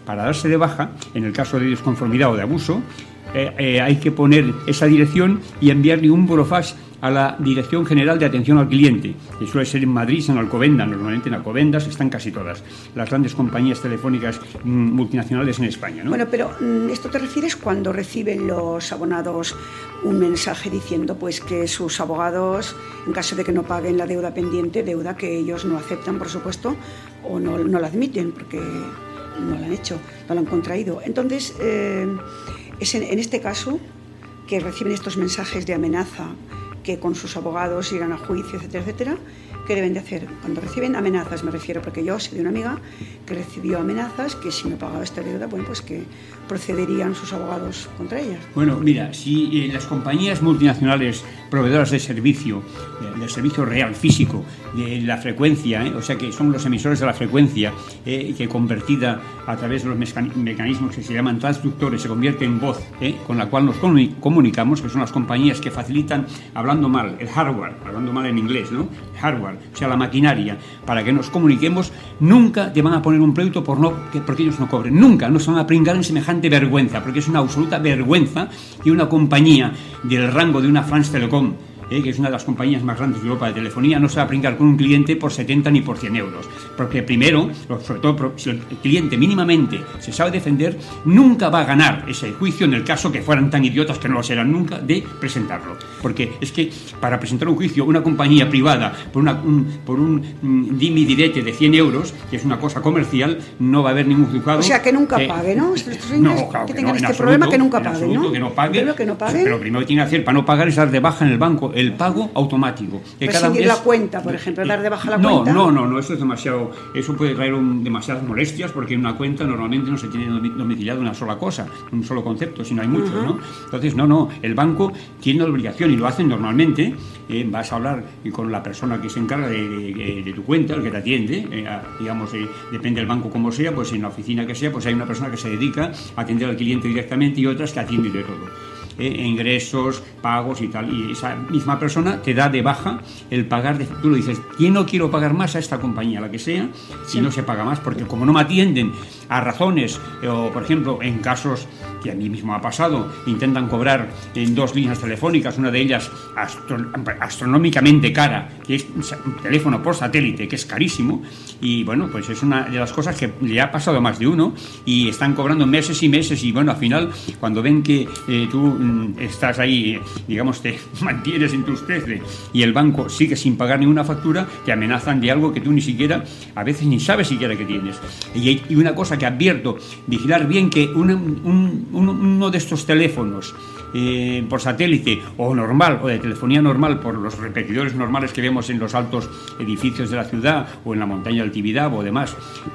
para darse de baja, en el caso de disconformidad o de abuso, eh, eh, hay que poner esa dirección y enviarle un burofax a la Dirección General de Atención al Cliente, que suele ser en Madrid, en Alcobendas. Normalmente en Alcobendas están casi todas las grandes compañías telefónicas mm, multinacionales en España, ¿no? Bueno, pero mm, ¿esto te refieres cuando reciben los abonados un mensaje diciendo pues que sus abogados, en caso de que no paguen la deuda pendiente, deuda que ellos no aceptan, por supuesto, o no, no la admiten porque no la han hecho, no la han contraído? Entonces, eh, es en, en este caso que reciben estos mensajes de amenaza, que con sus abogados irán a juicio, etcétera, etcétera, ¿qué deben de hacer? Cuando reciben amenazas, me refiero, porque yo sé de una amiga que recibió amenazas que si no pagaba esta deuda, bueno, pues que procederían sus abogados contra ella. Bueno, mira, si eh, las compañías multinacionales proveedoras de servicio, de, de servicio real, físico, de la frecuencia, eh, o sea que son los emisores de la frecuencia, eh, que convertida a través de los mecan- mecanismos que se llaman transductores, se convierte en voz, eh, con la cual nos comuni- comunicamos, que son las compañías que facilitan, hablando mal, el hardware, hablando mal en inglés, ¿no? Hardware, o sea, la maquinaria, para que nos comuniquemos, nunca te van a poner un pleito por no, que, porque ellos no cobren, nunca, no se van a pringar en semejante vergüenza, porque es una absoluta vergüenza que una compañía del rango de una France Telecom, eh, que es una de las compañías más grandes de Europa de telefonía, no se va a pringar con un cliente por setenta ni por cien euros. Porque primero, sobre todo si el cliente mínimamente se sabe defender, nunca va a ganar ese juicio en el caso que fueran tan idiotas, que no lo serán nunca, de presentarlo. Porque es que para presentar un juicio una compañía privada por, una, un, por un um, dimi direte de cien euros, que es una cosa comercial, no va a haber ningún juzgado. O sea, que nunca eh, pague, ¿no? Estos no, señores claro que que tengan no, este absoluto, problema, que nunca en paguen, absoluto, ¿no? que no pague. Primero que no paguen. Pero lo primero que tiene que hacer para no pagar es dar de baja en el banco el pago automático. Que Prescindir la cuenta, por ejemplo, dar de baja la no, cuenta. No, no, no, eso es demasiado, eso puede traer un, demasiadas molestias, porque en una cuenta normalmente no se tiene domiciliado una sola cosa, un solo concepto, sino hay muchos, uh-huh. ¿no? Entonces, no, no, el banco tiene la obligación, y lo hacen normalmente, eh, vas a hablar con la persona que se encarga de, de, de tu cuenta, el que te atiende, eh, a, digamos, eh, depende del banco como sea, pues en la oficina que sea, pues hay una persona que se dedica a atender al cliente directamente y otras que atienden de todo. Eh, ingresos, pagos y tal, y esa misma persona te da de baja el pagar, de, tú lo dices, yo no quiero pagar más a esta compañía, la que sea, si sí. no se paga más, porque como no me atienden a razones, eh, o por ejemplo, en casos que a mí mismo ha pasado, intentan cobrar en dos líneas telefónicas, una de ellas astro- astronómicamente cara, que es un teléfono por satélite, que es carísimo, y bueno, pues es una de las cosas que le ha pasado a más de uno, y están cobrando meses y meses, y bueno, al final, cuando ven que eh, tú estás ahí, digamos, te mantienes en tus trece y el banco sigue sin pagar ninguna factura, te amenazan de algo que tú ni siquiera, a veces ni sabes siquiera que tienes. Y, y una cosa que advierto, vigilar bien que una, un, un, uno de estos teléfonos eh, por satélite o normal, o de telefonía normal, por los repetidores normales que vemos en los altos edificios de la ciudad o en la montaña del Tibidabo o demás,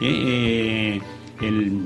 eh, eh, el...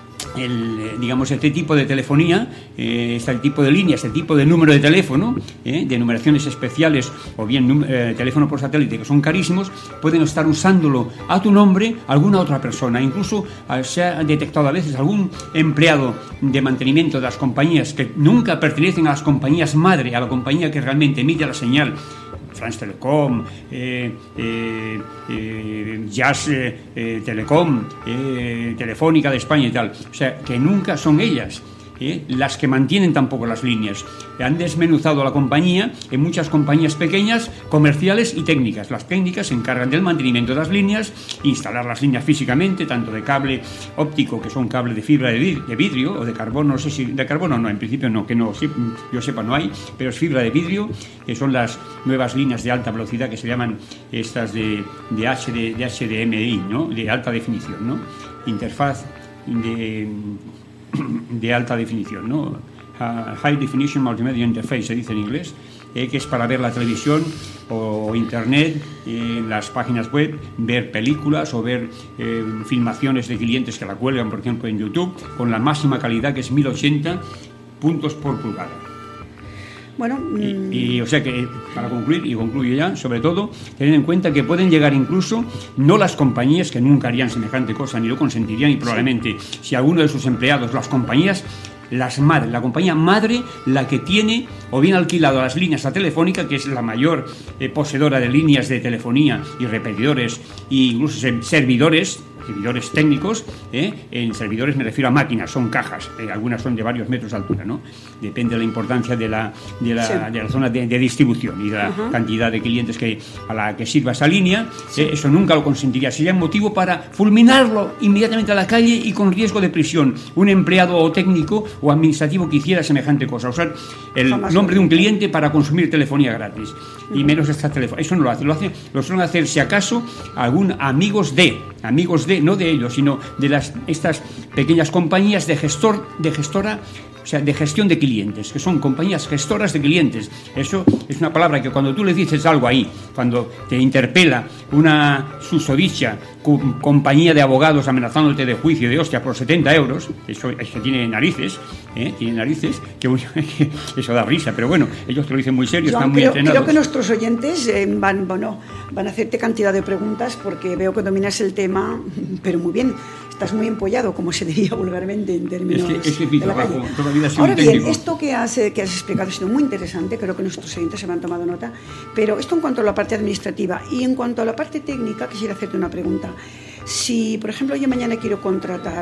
El, digamos, este tipo de telefonía, eh, este tipo de línea, este tipo de número de teléfono, eh, de numeraciones especiales o bien eh, teléfono por satélite, que son carísimos, pueden estar usándolo a tu nombre alguna otra persona. Incluso eh, se ha detectado a veces algún empleado de mantenimiento de las compañías que nunca pertenecen a las compañías madre, a la compañía que realmente emite la señal, France Telecom, eh, eh, eh, Jazz eh, eh, Telecom, eh, Telefónica de España y tal. O sea, que nunca son ellas eh, las que mantienen tampoco las líneas. Han desmenuzado la compañía en muchas compañías pequeñas, comerciales y técnicas. Las técnicas se encargan del mantenimiento de las líneas, instalar las líneas físicamente, tanto de cable óptico, que son cable de fibra de, vid- de vidrio, o de carbono, no sé si de carbono no, en principio no, que no, sí, yo sepa no hay, pero es fibra de vidrio, que son las nuevas líneas de alta velocidad que se llaman estas de, de, H D, de H D M I, ¿no? De alta definición, ¿no? Interfaz de, de alta definición, ¿no? Uh, High Definition Multimedia Interface, se dice en inglés, eh, que es para ver la televisión o internet, eh, las páginas web, ver películas o ver eh, filmaciones de clientes que la cuelgan, por ejemplo, en YouTube, con la máxima calidad, que es mil ochenta puntos por pulgada. Bueno, mmm... y, y o sea que, para concluir, y concluyo ya, sobre todo, tener en cuenta que pueden llegar incluso, no las compañías, que nunca harían semejante cosa, ni lo consentirían, y probablemente, sí. si alguno de sus empleados, las compañías, las madres, la compañía madre, la que tiene o bien alquilado las líneas a Telefónica, que es la mayor eh, poseedora de líneas de telefonía y repetidores e incluso servidores, servidores técnicos, ¿eh? En servidores me refiero a máquinas, son cajas, eh, algunas son de varios metros de altura, ¿no? Depende de la importancia de la, de la, sí. de la zona de, de distribución y de la uh-huh. cantidad de clientes que, a la que sirva esa línea. Sí. Eh, eso nunca lo consentiría, sería motivo para fulminarlo inmediatamente a la calle y con riesgo de prisión. Un empleado o técnico o administrativo que hiciera semejante cosa, usar el Jamás nombre de un cliente para consumir telefonía gratis, uh-huh. y menos esta telefonía. Eso no lo hace, lo hace, lo suelen hacer si acaso algún amigos de, amigos de, no de ellos, sino de las estas pequeñas compañías de gestor, de gestora, o sea, de gestión de clientes, que son compañías gestoras de clientes. Eso es una palabra que cuando tú le dices algo ahí, cuando te interpela una susodicha co- compañía de abogados amenazándote de juicio de hostia por setenta euros, eso es que tiene narices, ¿eh? tiene narices, que eso da risa, pero bueno, ellos te lo dicen muy serio, Joan, están muy creo, entrenados. Creo que nuestros oyentes eh, van, bueno, van a hacerte cantidad de preguntas porque veo que dominas el tema, pero muy bien. Estás muy empollado, como se diría vulgarmente en términos es que, es que, de la calle. Toda la vida Ahora bien, técnico. esto que has, que has explicado ha sido muy interesante, creo que nuestros oyentes se me han tomado nota, pero esto en cuanto a la parte administrativa y en cuanto a la parte técnica, quisiera hacerte una pregunta. Si, por ejemplo, yo mañana quiero contratar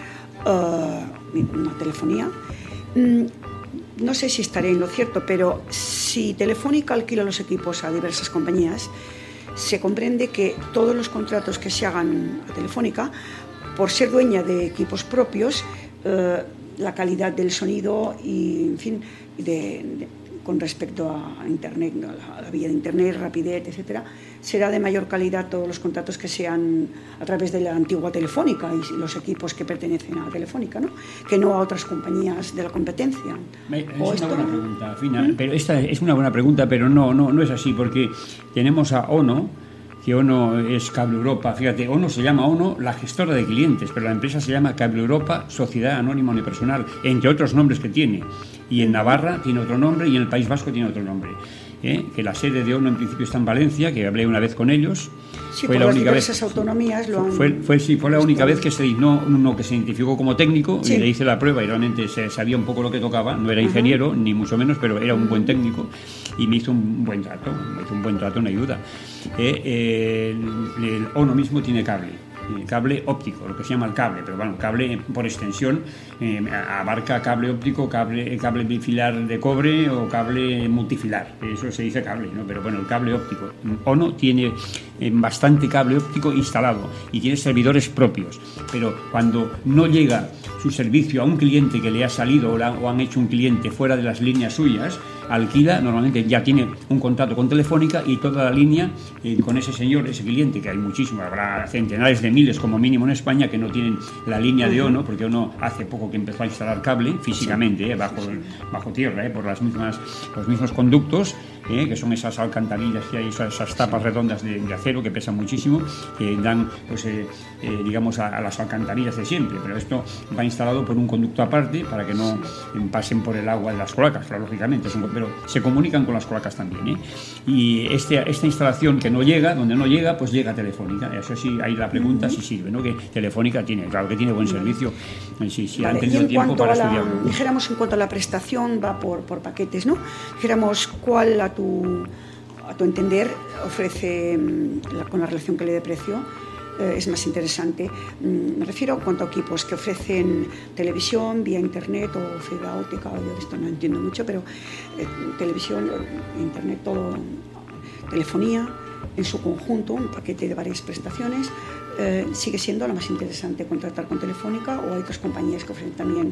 uh, una telefonía, mmm, no sé si estaré en lo cierto, pero si Telefónica alquila los equipos a diversas compañías, se comprende que todos los contratos que se hagan a Telefónica, por ser dueña de equipos propios, eh, la calidad del sonido y, en fin, de, de, con respecto a Internet, a la, a la vía de Internet, rapidez, etcétera, será de mayor calidad todos los contratos que sean a través de la antigua Telefónica y los equipos que pertenecen a Telefónica, ¿no? Que no a otras compañías de la competencia. Es una esto... buena pregunta, Fina, ¿Mm? pero esta es una buena pregunta, pero no, no, no es así, porque tenemos a ONO, que ONO es Cable Europa, fíjate, ONO se llama ONO, la gestora de clientes, pero la empresa se llama Cable Europa, Sociedad Anónima Unipersonal, entre otros nombres que tiene. Y en Navarra tiene otro nombre y en el País Vasco tiene otro nombre. ¿Eh? Que la sede de ONO en principio está en Valencia, que hablé una vez con ellos. Sí, fue por la las única diversas vez, autonomías lo han... Fue, fue, sí, fue la única vez que se dignó uno que se identificó como técnico, sí. Y le hice la prueba y realmente se sabía un poco lo que tocaba, no era ingeniero, uh-huh. ni mucho menos, pero era un buen técnico y me hizo un buen trato, me hizo un buen trato, una ayuda. Eh, eh, el, el ONO mismo tiene cable. Cable óptico, lo que se llama el cable, pero bueno, cable por extensión eh, abarca cable óptico, cable, cable bifilar de cobre o cable multifilar, eso se dice cable, ¿no? Pero bueno, el cable óptico. ONO tiene eh, bastante cable óptico instalado y tiene servidores propios, pero cuando no llega su servicio a un cliente que le ha salido o, la, o han hecho un cliente fuera de las líneas suyas, alquila, normalmente ya tiene un contrato con Telefónica y toda la línea eh, con ese señor, ese cliente, que hay muchísimos, habrá centenares de miles como mínimo en España que no tienen la línea de ONO, porque ONO hace poco que empezó a instalar cable físicamente, eh, bajo, bajo tierra, eh, por las mismas, los mismos conductos, eh, que son esas alcantarillas que hay, esas, esas tapas redondas de, de acero que pesan muchísimo, que dan, pues, eh, eh, digamos, a, a las alcantarillas de siempre, pero esto va instalado por un conducto aparte para que no eh, pasen por el agua de las cloacas, claro, lógicamente, es un, pero se comunican con las cloacas también, ¿eh? Y este, esta instalación que no llega, donde no llega, pues llega Telefónica. Eso sí, ahí la pregunta sí sirve, ¿no? Que Telefónica tiene, claro que tiene buen servicio, sí, sí, vale. Han tenido tiempo para estudiarlo. Dijéramos, en cuanto a la prestación, va por, por paquetes, ¿no? Dijéramos, ¿cuál a tu, a tu entender ofrece, la, con la relación que le dé precio, eh, es más interesante? Me refiero en cuanto a equipos que ofrecen televisión, vía internet o fibra óptica, yo de esto no entiendo mucho, pero eh, televisión, internet, todo, telefonía, en su conjunto, un paquete de varias prestaciones, eh, sigue siendo lo más interesante contratar con Telefónica, o hay otras compañías que ofrecen también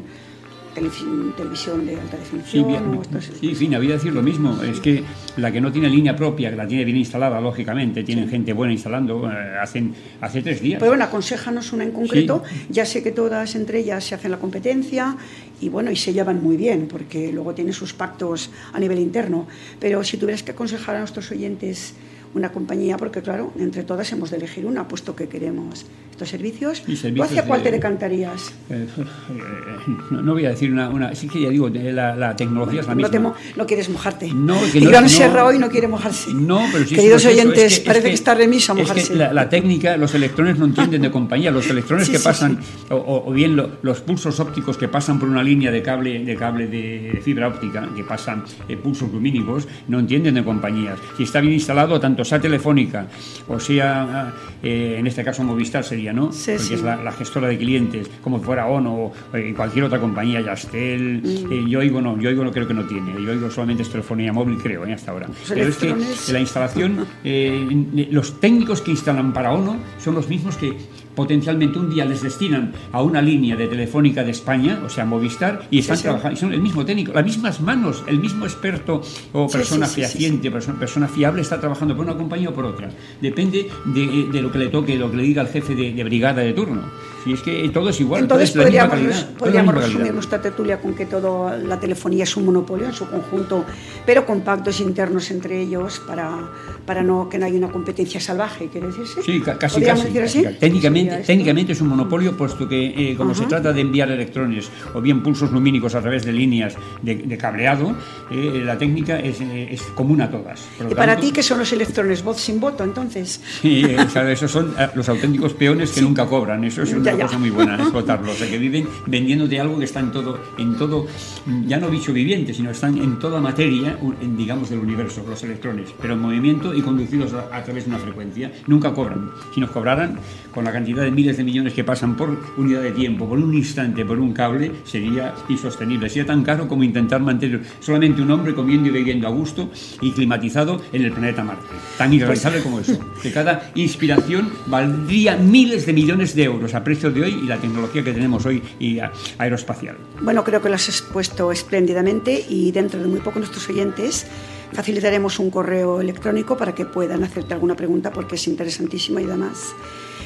televisión de alta definición. Sí, bien, estos... sí, Fina, voy a decir lo mismo. Es que la que no tiene línea propia, que la tiene bien instalada, lógicamente, tienen sí. gente buena instalando, eh, hacen hace tres días. Pero bueno, aconséjanos una en concreto. Sí. Ya sé que todas entre ellas se hacen la competencia y bueno, y se llevan muy bien, porque luego tienen sus pactos a nivel interno. Pero si tuvieras que aconsejar a nuestros oyentes una compañía, porque claro, entre todas hemos de elegir una, puesto que queremos estos servicios. ¿Tú hacia cuál de, te decantarías? Eh, eh, no, no voy a decir una... una sí que ya digo, la, la tecnología bueno, es la misma. No, te mo, no quieres mojarte. No, que y no, Gran no, Serra hoy no quiere mojarse. No, pero sí. Queridos oyentes, es que, parece es que, que está remiso a mojarse. Es que la, la técnica, los electrones no entienden de compañía. Los electrones sí, que sí, pasan, sí. O, o bien lo, los pulsos ópticos que pasan por una línea de cable de, cable de fibra óptica, que pasan eh, pulsos lumínicos, no entienden de compañías. Si está bien instalado, tanto tanto sea Telefónica o sea, eh, en este caso Movistar sería, ¿no? Sí, porque sí. es la, la gestora de clientes, como fuera ONO o eh, cualquier otra compañía, Yastel, mm. eh, Yoigo no, Yoigo no creo que no tiene, Yoigo solamente es telefonía móvil, creo, eh, hasta ahora. Los Pero es que electrones... la instalación, eh, los técnicos que instalan para ONO son los mismos que potencialmente un día les destinan a una línea de Telefónica de España, o sea, Movistar, y están sí, sí. trabajando, y son el mismo técnico, las mismas manos, el mismo experto o persona sí, sí, fehaciente, sí, sí. Persona, persona fiable está trabajando por una compañía o por otra. Depende de, de lo que le toque, lo que le diga el jefe de, de brigada de turno. Si es que todo es igual, entonces todo es la podríamos, misma calidad, res, podríamos misma resumir calidad. nuestra tertulia con que toda la telefonía es un monopolio en su conjunto, pero con pactos internos entre ellos para, para no que no haya una competencia salvaje, ¿quiere decirse? Sí, ca- casi, ¿Podríamos casi, decir casi, así? casi. Técnicamente, Sería técnicamente es un monopolio, puesto que eh, como Ajá. se trata de enviar electrones o bien pulsos lumínicos a través de líneas de, de cableado, eh, la técnica es, eh, es común a todas. Por lo ¿Y para tanto, ti qué son los electrones? ¿Voz sin voto, entonces? Sí, eh, claro, esos son eh, los auténticos peones que Sí. nunca cobran. Eso es Ya, una ya. cosa muy buena, explotarlos. O sea, que viven vendiéndote algo que está en todo, en todo, ya no bicho viviente, sino están en toda materia, en, digamos, del universo, los electrones, pero en movimiento y conducidos a, a través de una frecuencia. Nunca cobran. Si nos cobraran, con la cantidad de miles de millones que pasan por unidad de tiempo, por un instante, por un cable, sería insostenible. Sería tan caro como intentar mantener solamente un hombre comiendo y bebiendo a gusto y climatizado en el planeta Marte. Tan irrealizable como eso. Que cada inspiración valdría miles de millones de euros a precio de hoy y la tecnología que tenemos hoy y a, aeroespacial. Bueno, creo que lo has expuesto espléndidamente y dentro de muy poco nuestros oyentes facilitaremos un correo electrónico para que puedan hacerte alguna pregunta porque es interesantísimo y además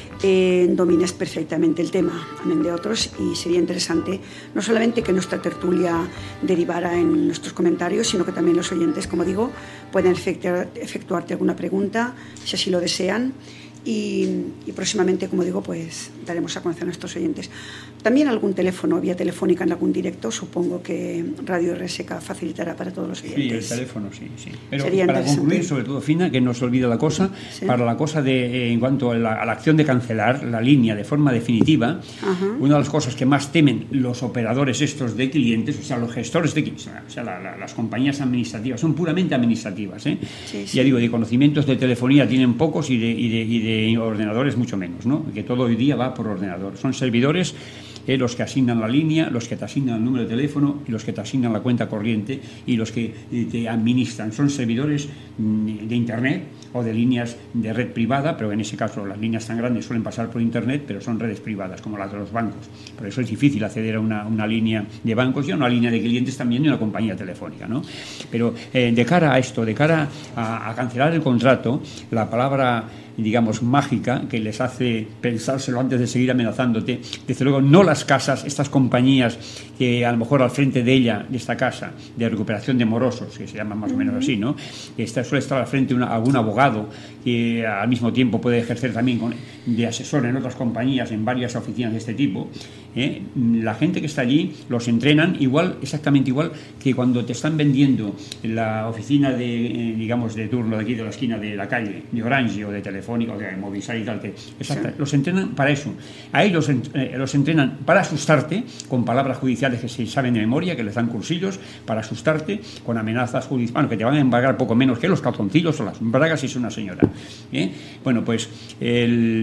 eh, dominas perfectamente el tema, amén de otros, y sería interesante no solamente que nuestra tertulia derivara en nuestros comentarios, sino que también los oyentes, como digo, puedan efectuar, efectuarte alguna pregunta, si así lo desean. Y, y próximamente, como digo, pues daremos a conocer a nuestros oyentes. También algún teléfono, vía telefónica en algún directo, supongo que Radio R S K facilitará para todos los oyentes. Sí, el teléfono, sí, sí. Pero Sería para interesante. concluir, sobre todo, Fina, que no se olvide la cosa, Sí. para la cosa de, eh, en cuanto a la, a la acción de cancelar la línea de forma definitiva, Ajá. una de las cosas que más temen los operadores estos de clientes, o sea, los gestores de clientes, o sea, la, la, las compañías administrativas, son puramente administrativas, ¿eh? Sí, sí. Ya digo, de conocimientos de telefonía tienen pocos y de, y de, y de ordenadores mucho menos, ¿no? Que todo hoy día va por ordenador. Son servidores eh, los que asignan la línea, los que te asignan el número de teléfono y los que te asignan la cuenta corriente y los que eh, te administran. Son servidores mm, de Internet o de líneas de red privada, pero en ese caso las líneas tan grandes suelen pasar por Internet, pero son redes privadas, como las de los bancos. Por eso es difícil acceder a una, una línea de bancos y a una línea de clientes también de una compañía telefónica, ¿no? Pero eh, de cara a esto, de cara a, a cancelar el contrato, la palabra, digamos, mágica, que les hace pensárselo antes de seguir amenazándote, desde luego no las casas, estas compañías que a lo mejor al frente de ella, de esta casa de recuperación de morosos, que se llaman más o menos así, ¿no? Que está, suele estar al frente una, algún abogado que al mismo tiempo puede ejercer también con, de asesor en otras compañías, en varias oficinas de este tipo, ¿eh? La gente que está allí los entrenan igual, exactamente igual que cuando te están vendiendo la oficina de, eh, digamos, de turno de aquí de la esquina de la calle, de Orange o de Telefónica o de Movistar y tal, que exacta, sí. Los entrenan para eso. A ellos eh, los entrenan para asustarte con palabras judiciales que se saben de memoria, que les dan cursillos, para asustarte con amenazas judiciales, bueno, que te van a embargar poco menos que los calzoncillos o las bragas si es una señora, ¿eh? Bueno, pues el...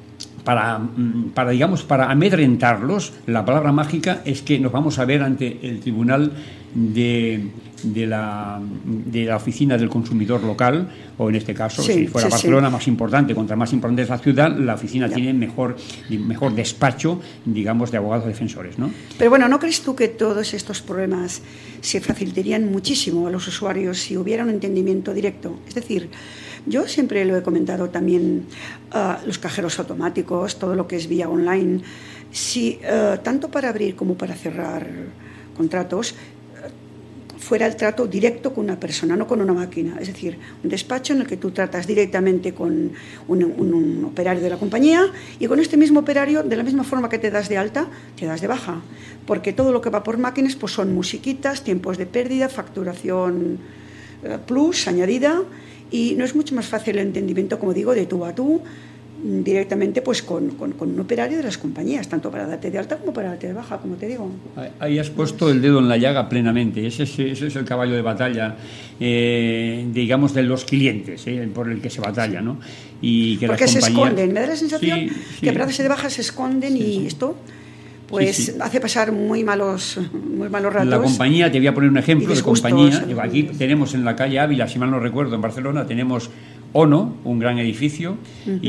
Para, para, digamos, para amedrentarlos, la palabra mágica es que nos vamos a ver ante el tribunal de, de, la, de la oficina del consumidor local, o en este caso, sí, si fuera sí, Barcelona sí. más importante, contra más importante es la ciudad, la oficina ya. tiene mejor, mejor despacho, digamos, de abogados defensores, ¿no? Pero bueno, ¿no crees tú que todos estos problemas se facilitarían muchísimo a los usuarios si hubiera un entendimiento directo? Es decir, yo siempre lo he comentado también, uh, los cajeros automáticos, todo lo que es vía online, si uh, tanto para abrir como para cerrar contratos uh, fuera el trato directo con una persona, no con una máquina. Es decir, un despacho en el que tú tratas directamente con un, un, un operario de la compañía y con este mismo operario, de la misma forma que te das de alta, te das de baja. Porque todo lo que va por máquinas pues son musiquitas, tiempos de pérdida, facturación uh, plus, añadida. Y no es mucho más fácil el entendimiento, como digo, de tú a tú, directamente pues con, con, con un operario de las compañías, tanto para darte de alta como para darte de baja, como te digo. Ahí has puesto el dedo en la llaga plenamente. Ese es, ese es el caballo de batalla, eh, digamos, de los clientes, eh, por el que se batalla, ¿no? Y que porque las se compañías... esconden, me da la sensación sí, sí. que para darse de baja se esconden sí, y sí. esto pues sí, sí. hace pasar muy malos muy malos ratos. La compañía, te voy a poner un ejemplo de compañía. Aquí tenemos en la calle Ávila, si mal no recuerdo, en Barcelona, tenemos Ono, un gran edificio, uh-huh.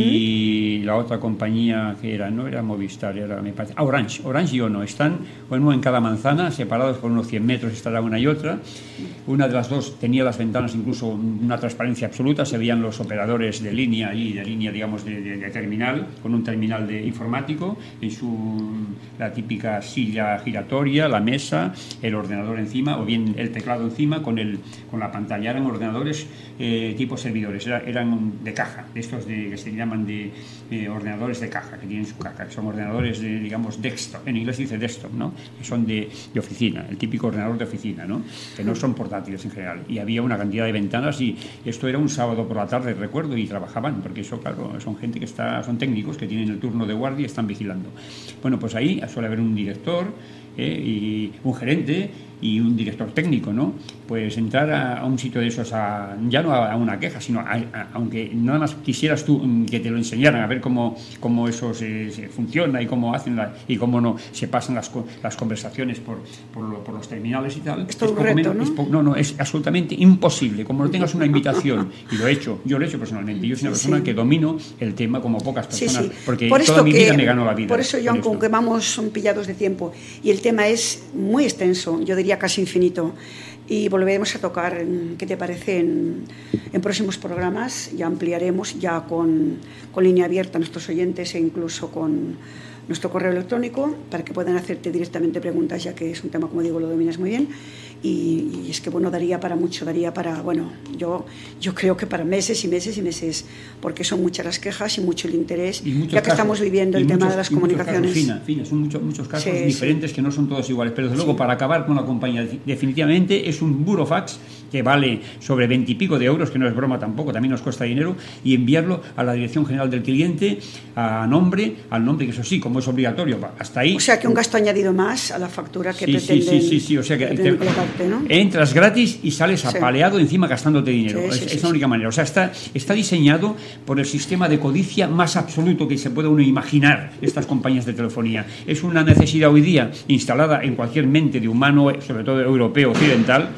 y la otra compañía que era, no era Movistar, era, me parece, ah, Orange, Orange y Ono, están uno en cada manzana, separados por unos cien metros, estará una y otra. Una de las dos tenía las ventanas incluso una transparencia absoluta, se veían los operadores de línea y de línea, digamos, de, de, de terminal, con un terminal de informático, en su, la típica silla giratoria, la mesa, el ordenador encima, o bien el teclado encima, con, el, con la pantalla. Eran ordenadores eh, tipo servidores, era, eran de caja, estos de, que se llaman de eh, ordenadores de caja, que tienen su caja, que son ordenadores de, digamos, desktop, en inglés dice desktop, ¿no? Que son de, de oficina, el típico ordenador de oficina, ¿no? Que no son portátiles en general. Y había una cantidad de ventanas y esto era un sábado por la tarde, recuerdo, y trabajaban, porque eso, claro, son gente que está, son técnicos que tienen el turno de guardia y están vigilando. Bueno, pues ahí suele haber un director eh, y un gerente y un director técnico, ¿no? Pues entrar a, a un sitio de esos, a, ya no a, a una queja, sino a, a, aunque nada más quisieras tú que te lo enseñaran, a ver cómo, cómo eso se, se funciona y cómo hacen la, y cómo no se pasan las, las conversaciones por, por, lo, por los terminales y tal. Es todo un reto, ¿no? Es po, no, no, es absolutamente imposible. Como no tengas una invitación, y lo he hecho, yo lo he hecho personalmente, yo soy una persona sí. que domino el tema como pocas personas, sí, sí. porque por toda mi que, vida me ganó la vida. Por eso, Joan, aunque vamos son pillados de tiempo, y el tema es muy extenso, yo diría casi infinito, y volveremos a tocar, ¿qué te parece?, en, en próximos programas. Ya ampliaremos ya con, con línea abierta a nuestros oyentes e incluso con nuestro correo electrónico para que puedan hacerte directamente preguntas, ya que es un tema, como digo, lo dominas muy bien. Y, y es que, bueno, daría para mucho, daría para, bueno, yo, yo creo que para meses y meses y meses, porque son muchas las quejas y mucho el interés, ya que casos, estamos viviendo el tema muchos, de las comunicaciones. Fina, fina, son muchos, muchos casos sí, diferentes sí. que no son todos iguales, pero desde sí. luego para acabar con la compañía definitivamente es un burofax que vale sobre veintipico de euros, que no es broma tampoco, también nos cuesta dinero, y enviarlo a la Dirección General del Cliente a nombre, al nombre, que eso sí, como es obligatorio, hasta ahí. O sea que un gasto añadido más a la factura que sí, pretenden. Sí, sí, sí, sí, o sea que te, colocarte, ¿no? Entras gratis y sales apaleado sí. encima gastándote dinero. Sí, sí, es sí, es la única sí. manera. O sea, está, está diseñado por el sistema de codicia más absoluto que se puede uno imaginar estas compañías de telefonía. Es una necesidad hoy día instalada en cualquier mente de humano, sobre todo europeo, occidental.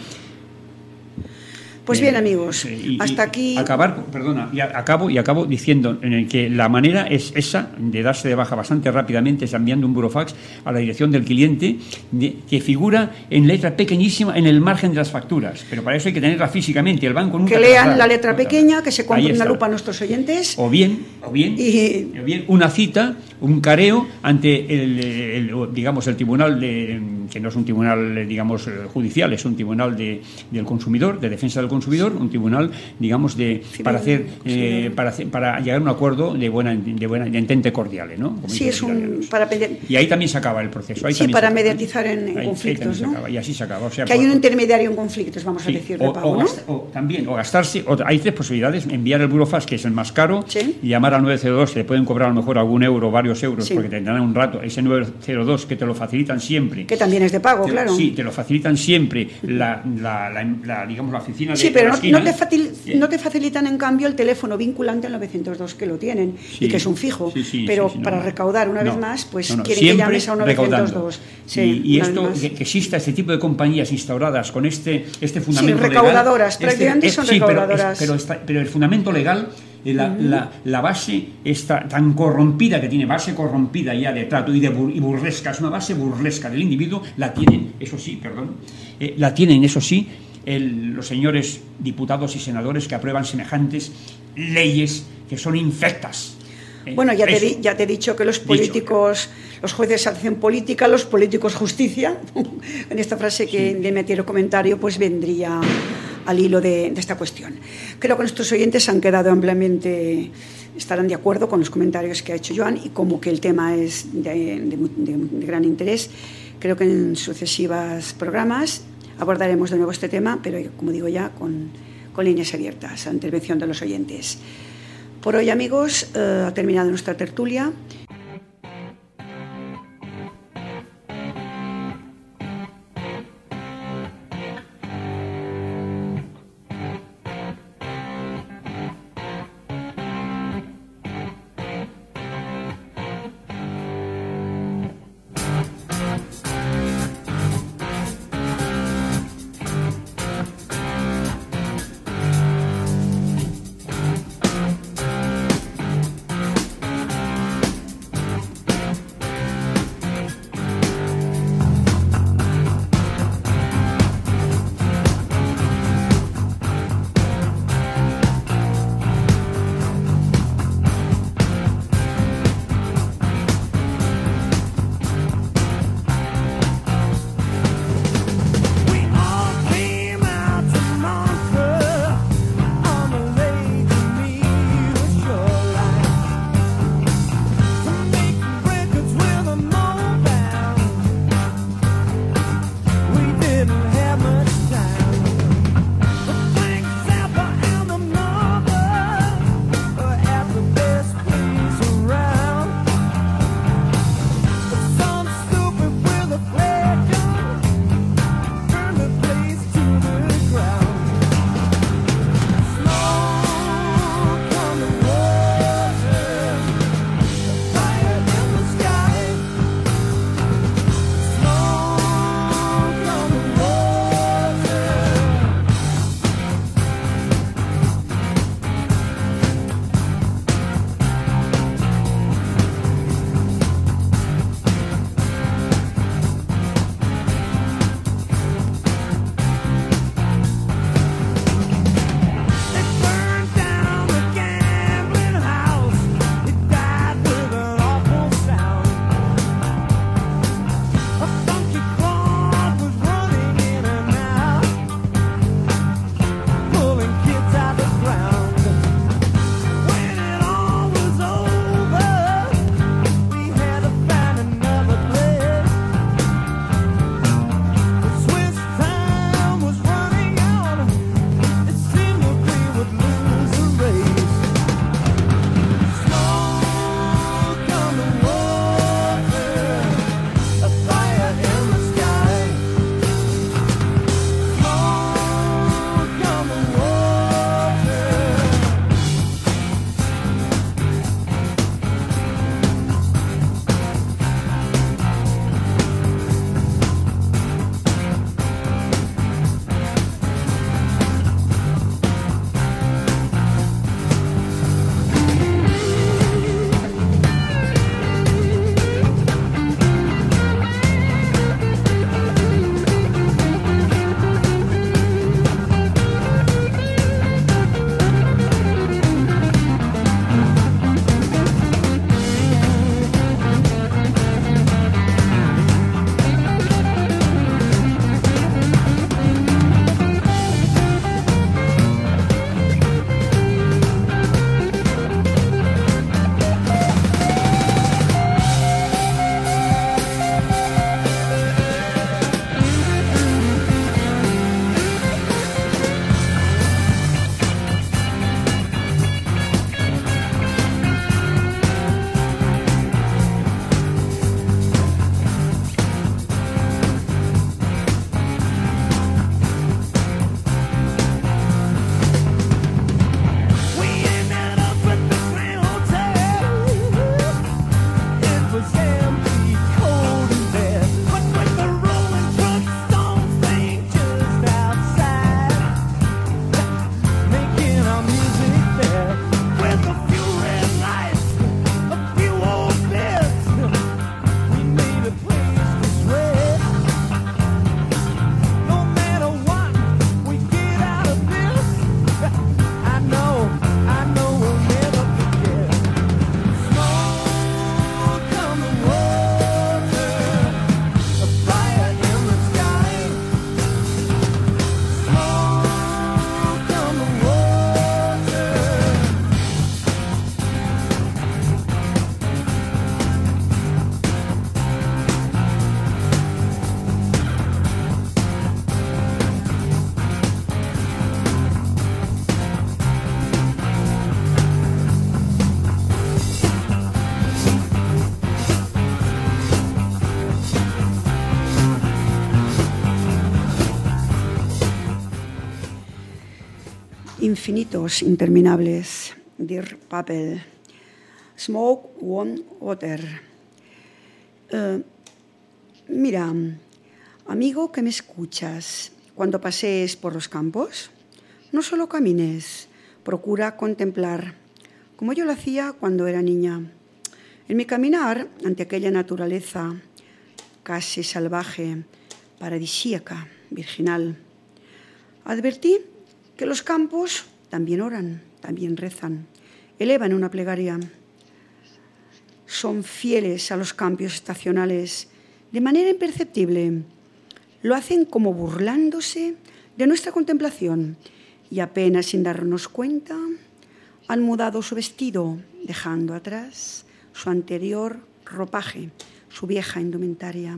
Pues bien, amigos, eh, y, hasta y aquí... Acabar, perdona, y acabo, y acabo diciendo en el que la manera es esa, de darse de baja bastante rápidamente, es enviando un burofax a la dirección del cliente, de, que figura en letra pequeñísima en el margen de las facturas, pero para eso hay que tenerla físicamente, el banco nunca... Que lean tendrá, la letra pequeña, que se compren una lupa a nuestros oyentes... O bien, o bien, y... o bien una cita, un careo ante el, el, el digamos, el tribunal, de, que no es un tribunal, digamos, judicial, es un tribunal de, del consumidor, de defensa del consumidor, un tribunal, digamos, de sí, para hacer eh, para hacer, para llegar a un acuerdo de buena de buena de entente cordial, ¿no? Como sí, es un para y ahí también se acaba el proceso. Ahí sí, para mediatizar en, en ahí, conflictos, ahí ¿no? Se acaba, y así se acaba. O sea, que por, hay un intermediario en conflictos, vamos sí, a decir, de o, pago, o, ¿no? gasta, o también o gastarse. O, hay tres posibilidades: enviar el burofax, que es el más caro, ¿sí? y llamar al nueve cero dos, que le pueden cobrar a lo mejor algún euro, varios euros, sí. porque tendrán un rato. Ese nueve cero dos que te lo facilitan siempre. Que también es de pago, te, claro. Sí, te lo facilitan siempre la, la, la, la digamos la oficina de sí, pero de la esquina, no, no, te facil, no te facilitan en cambio el teléfono vinculante al nueve cero dos, que lo tienen sí, y que es un fijo, sí, sí, pero sí, sí, para no, recaudar una no, vez más, pues no, no, quieren que llames a un nueve cero dos. Sí, y y esto, que, que exista este tipo de compañías instauradas con este, este fundamento sí, recaudadoras, legal, prácticamente este, son sí, recaudadoras. Pero, es, pero, está, pero el fundamento legal, la, uh-huh. la, la base está tan corrompida que tiene, base corrompida ya de trato y, de bur, y burlesca, es una base burlesca del individuo, la tienen, eso sí, perdón, eh, la tienen, eso sí, El, los señores diputados y senadores que aprueban semejantes leyes que son infectas. Eh, bueno, ya te, di, ya te he dicho que los políticos, dicho. los jueces hacen política, los políticos justicia. En esta frase que sí. de meter comentario, pues vendría al hilo de, de esta cuestión. Creo que nuestros oyentes han quedado ampliamente, estarán de acuerdo con los comentarios que ha hecho Joan, y como que el tema es de, de, de, de gran interés. Creo que en sucesivos programas abordaremos de nuevo este tema, pero como digo ya, con, con líneas abiertas a la intervención de los oyentes. Por hoy, amigos, eh, ha terminado nuestra tertulia. infinitos, interminables. Dear Purple, Smoke, Warm Water. Uh, mira, amigo que me escuchas, cuando pasees por los campos, no solo camines, procura contemplar, como yo lo hacía cuando era niña. En mi caminar ante aquella naturaleza casi salvaje, paradisíaca, virginal, advertí que los campos también oran, también rezan, elevan una plegaria. Son fieles a los cambios estacionales de manera imperceptible. Lo hacen como burlándose de nuestra contemplación y apenas sin darnos cuenta han mudado su vestido, dejando atrás su anterior ropaje, su vieja indumentaria.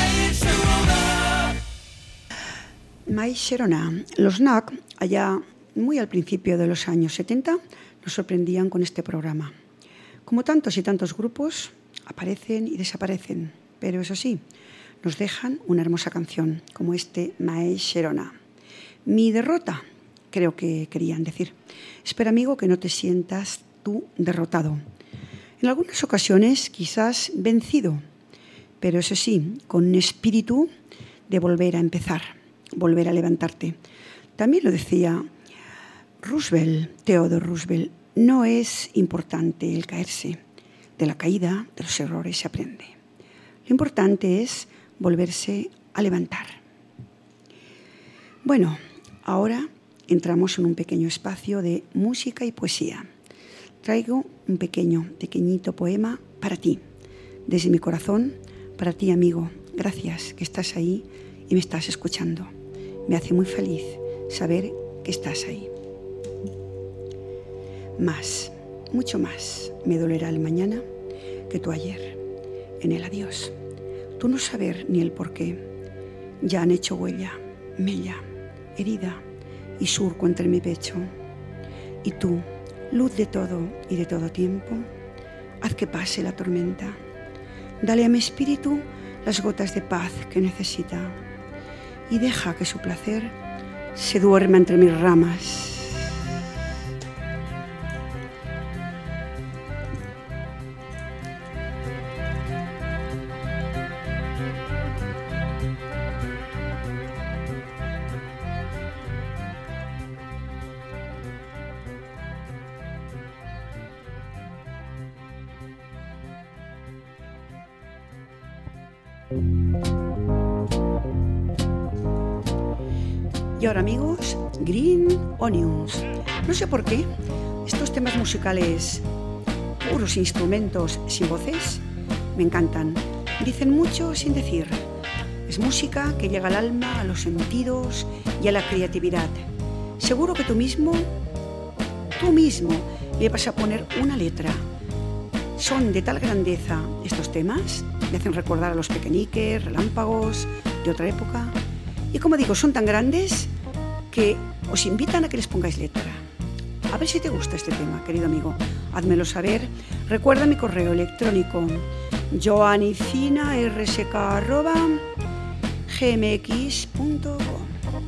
My Sharona. Los Knack, allá muy al principio de los años setenta, nos sorprendían con este programa. Como tantos y tantos grupos, aparecen y desaparecen, pero eso sí, nos dejan una hermosa canción, como este Mae Sharona. Mi derrota, creo que querían decir. Espera, amigo, que no te sientas tú derrotado. En algunas ocasiones, quizás vencido, pero eso sí, con un espíritu de volver a empezar, volver a levantarte. También lo decía Roosevelt, Theodore Roosevelt, no es importante el caerse. De la caída, de los errores se aprende. Lo importante es volverse a levantar. Bueno, ahora entramos en un pequeño espacio de música y poesía. Traigo un pequeño, pequeñito poema para ti, desde mi corazón, para ti, amigo. Gracias que estás ahí y me estás escuchando. Me hace muy feliz saber que estás ahí. Más, mucho más me dolerá el mañana que tu ayer. En el adiós, tú no saber ni el porqué, ya han hecho huella, mella, herida y surco entre mi pecho. Y tú, luz de todo y de todo tiempo, haz que pase la tormenta. Dale a mi espíritu las gotas de paz que necesita y deja que su placer se duerma entre mis ramas. Y ahora, amigos, Green Onions. No sé por qué estos temas musicales, puros instrumentos sin voces, me encantan. Dicen mucho sin decir. Es música que llega al alma, a los sentidos y a la creatividad. Seguro que tú mismo, tú mismo, le vas a poner una letra. Son de tal grandeza estos temas, me hacen recordar a los pequeñiques, relámpagos de otra época. Y como digo, son tan grandes que os invitan a que les pongáis letra. A ver si te gusta este tema, querido amigo. Házmelo saber. Recuerda mi correo electrónico joanicina r s k arroba g m x punto com.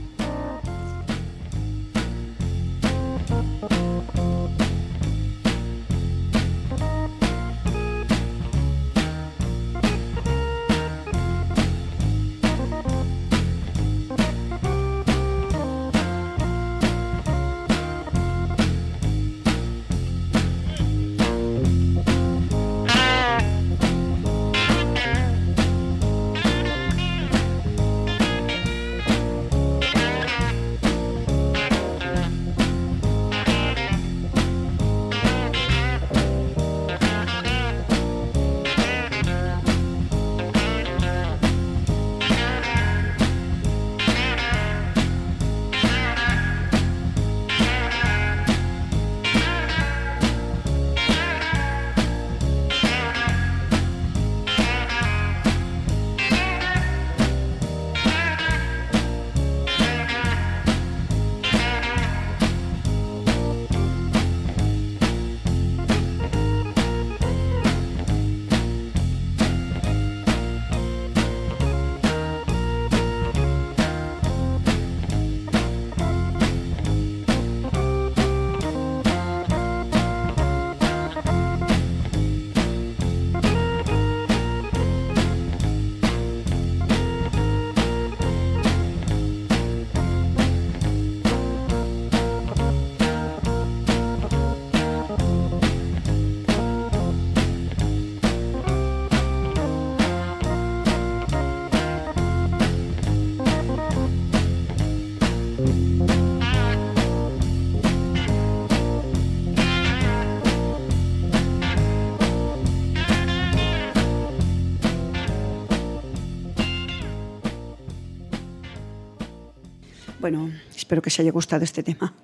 Bueno, espero que os haya gustado este tema.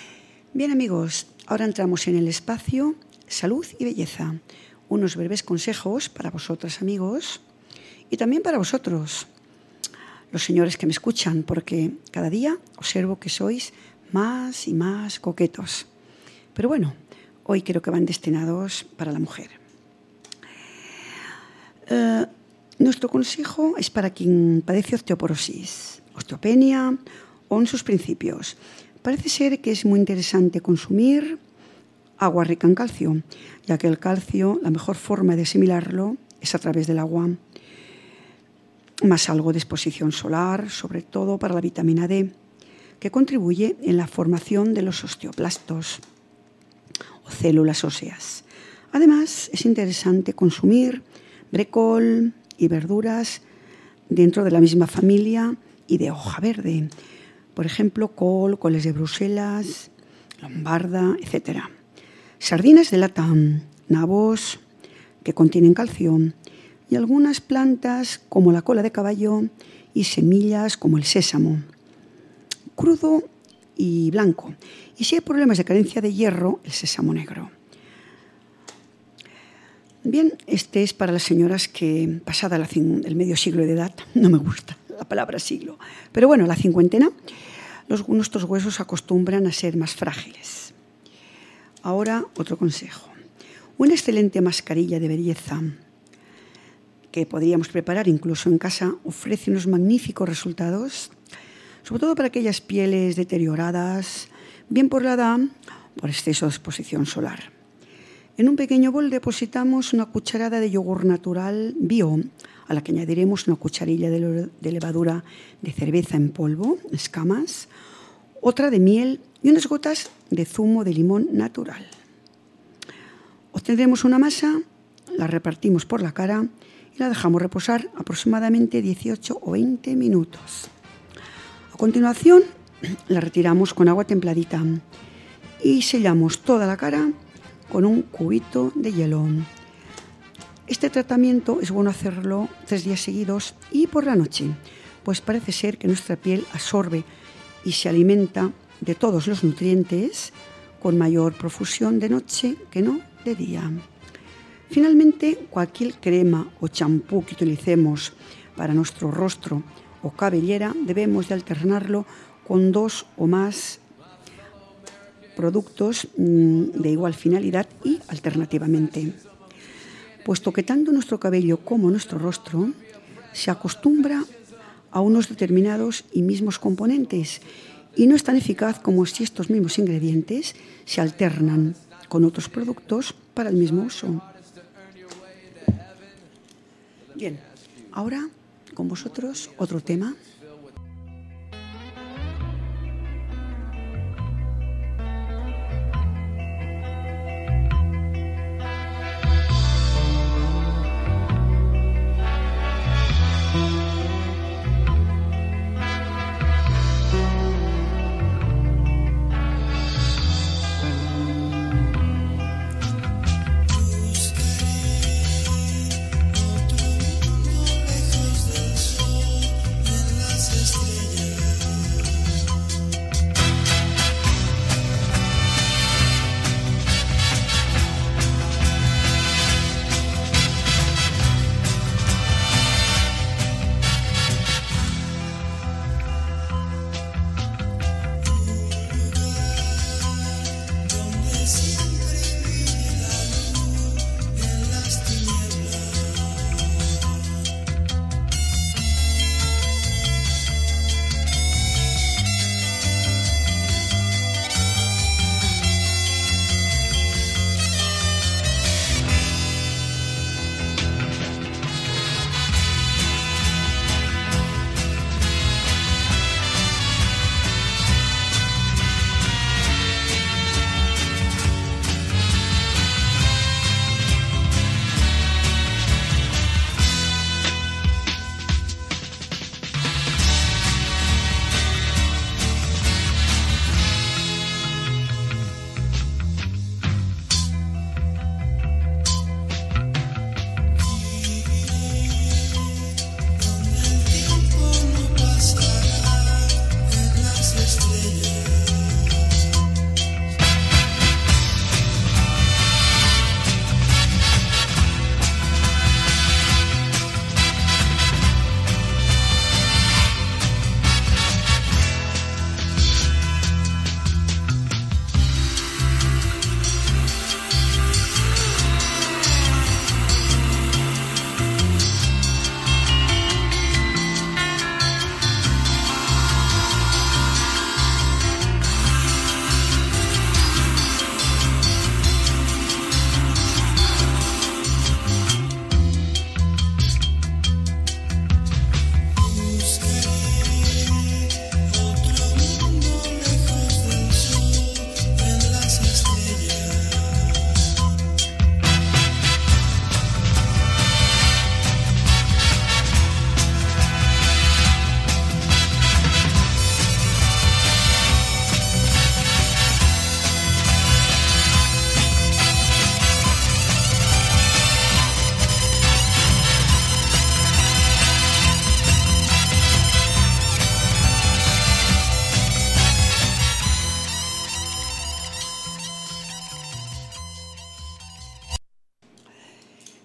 Bien, amigos, ahora entramos en el espacio Salud y Belleza. Unos breves consejos para vosotros, amigos, y también para vosotros, los señores que me escuchan, porque cada día observo que sois más y más coquetos. Pero bueno, hoy creo que van destinados para la mujer. Uh, nuestro consejo es para quien padece osteoporosis, osteopenia o en sus principios. Parece ser que es muy interesante consumir agua rica en calcio, ya que el calcio, la mejor forma de asimilarlo es a través del agua, más algo de exposición solar, sobre todo para la vitamina D, que contribuye en la formación de los osteoblastos o células óseas. Además, es interesante consumir brécol y verduras dentro de la misma familia y de hoja verde. Por ejemplo, col, coles de Bruselas, lombarda, etcétera. Sardinas de lata, nabos que contienen calcio y algunas plantas como la cola de caballo y semillas como el sésamo, crudo y blanco. Y si hay problemas de carencia de hierro, el sésamo negro. Bien, este es para las señoras que, pasada la, el medio siglo de edad, no me gusta la palabra siglo, pero bueno, la cincuentena, los, nuestros huesos acostumbran a ser más frágiles. Ahora, otro consejo. Una excelente mascarilla de belleza que podríamos preparar incluso en casa ofrece unos magníficos resultados, sobre todo para aquellas pieles deterioradas, bien por la edad, por exceso de exposición solar. En un pequeño bol depositamos una cucharada de yogur natural bio, a la que añadiremos una cucharilla de, de levadura de cerveza en polvo, escamas, otra de miel y unas gotas de zumo de limón natural. Obtendremos una masa, la repartimos por la cara y la dejamos reposar aproximadamente dieciocho o veinte minutos. A continuación, la retiramos con agua templadita y sellamos toda la cara con un cubito de hielo. Este tratamiento es bueno hacerlo tres días seguidos y por la noche, pues parece ser que nuestra piel absorbe y se alimenta de todos los nutrientes con mayor profusión de noche que no de día. Finalmente, cualquier crema o champú que utilicemos para nuestro rostro o cabellera debemos de alternarlo con dos o más productos de igual finalidad y alternativamente, puesto que tanto nuestro cabello como nuestro rostro se acostumbra a unos determinados y mismos componentes y no es tan eficaz como si estos mismos ingredientes se alternan con otros productos para el mismo uso. Bien, ahora con vosotros otro tema. En la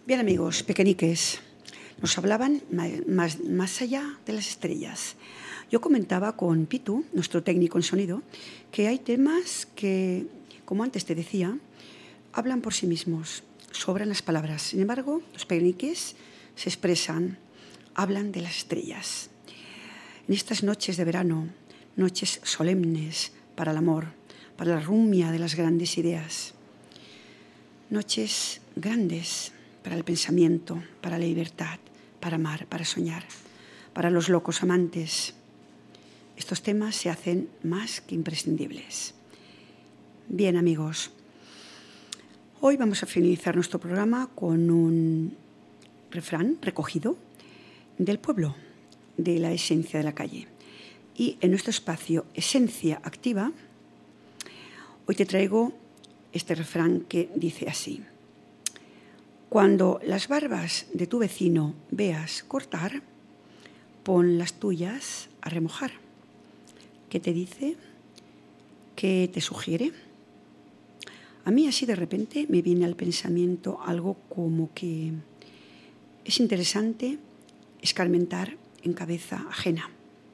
Bien, amigos, pequeñiques, nos hablaban más, más allá de las estrellas. Yo comentaba con Pitu, nuestro técnico en sonido, que hay temas que, como antes te decía, hablan por sí mismos, sobran las palabras. Sin embargo, los pequeñiques se expresan, hablan de las estrellas. En estas noches de verano, noches solemnes para el amor, para la rumia de las grandes ideas, noches grandes para el pensamiento, para la libertad, para amar, para soñar, para los locos amantes. Estos temas se hacen más que imprescindibles. Bien, amigos, hoy vamos a finalizar nuestro programa con un refrán recogido del pueblo, de la esencia de la calle. Y en nuestro espacio Esencia Activa, hoy te traigo este refrán que dice así: cuando las barbas de tu vecino veas cortar, pon las tuyas a remojar. ¿Qué te dice? ¿Qué te sugiere? A mí así de repente me viene al pensamiento algo como que es interesante escarmentar en cabeza ajena.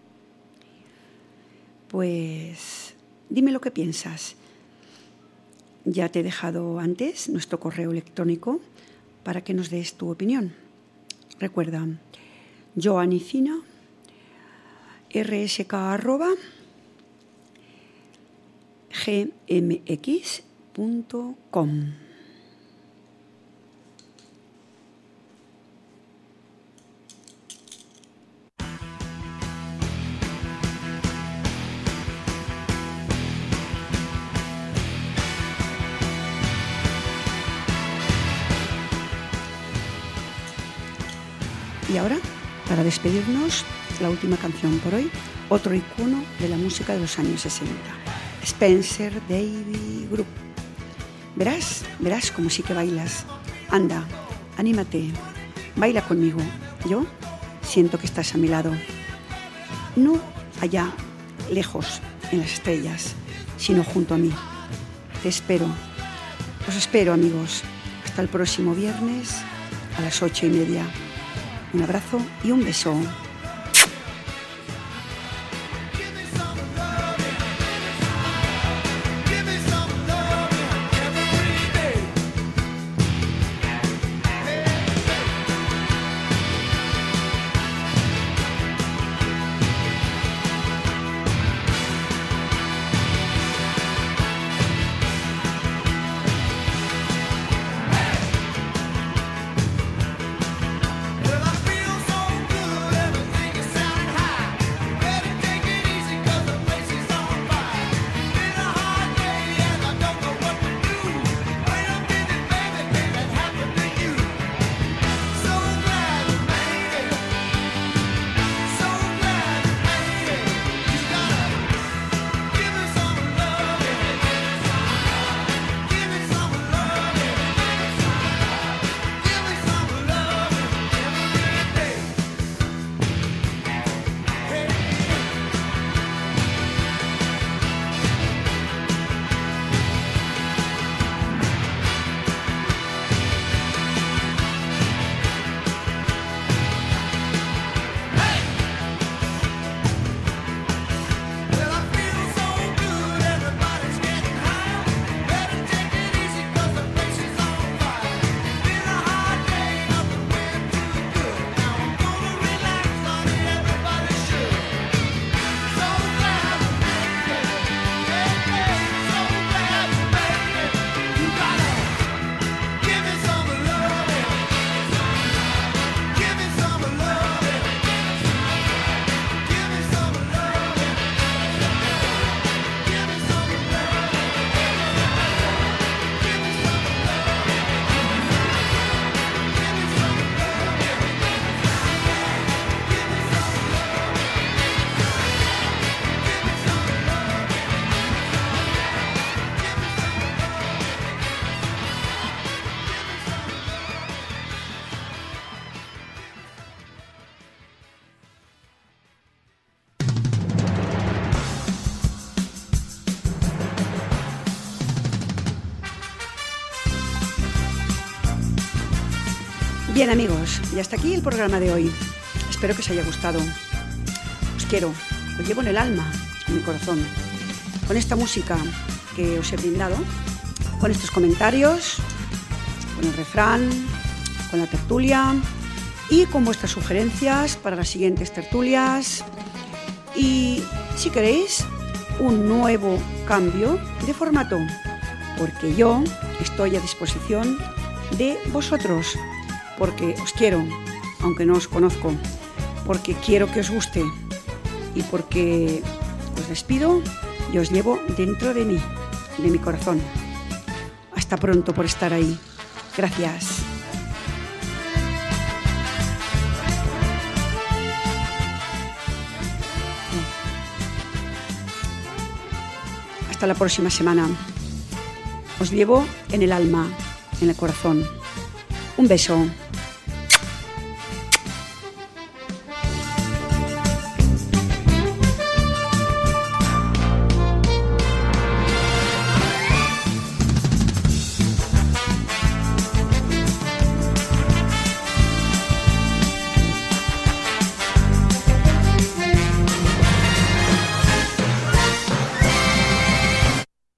Pues dime lo que piensas. Ya te he dejado antes nuestro correo electrónico para que nos des tu opinión. Recuerda, joanicina, rsk arroba, gmx punto com. Y ahora, para despedirnos, la última canción por hoy, otro icono de la música de los años sesenta, Spencer Davis Group. Verás, verás cómo sí que bailas. Anda, anímate, baila conmigo. Yo siento que estás a mi lado. No allá, lejos, en las estrellas, sino junto a mí. Te espero. Os espero, amigos. Hasta el próximo viernes a las ocho y media. Un abrazo y un beso. Well, I feel so good every Bien, amigos, y hasta aquí el programa de hoy. Espero que os haya gustado. Os quiero, os llevo en el alma, en mi corazón, con esta música que os he brindado, con estos comentarios, con el refrán, con la tertulia y con vuestras sugerencias para las siguientes tertulias. Y si queréis, un nuevo cambio de formato, porque yo estoy a disposición de vosotros, porque os quiero, aunque no os conozco, porque quiero que os guste y porque os despido y os llevo dentro de mí, de mi corazón. Hasta pronto por estar ahí. Gracias. Hasta la próxima semana. Os llevo en el alma, en el corazón. Un beso.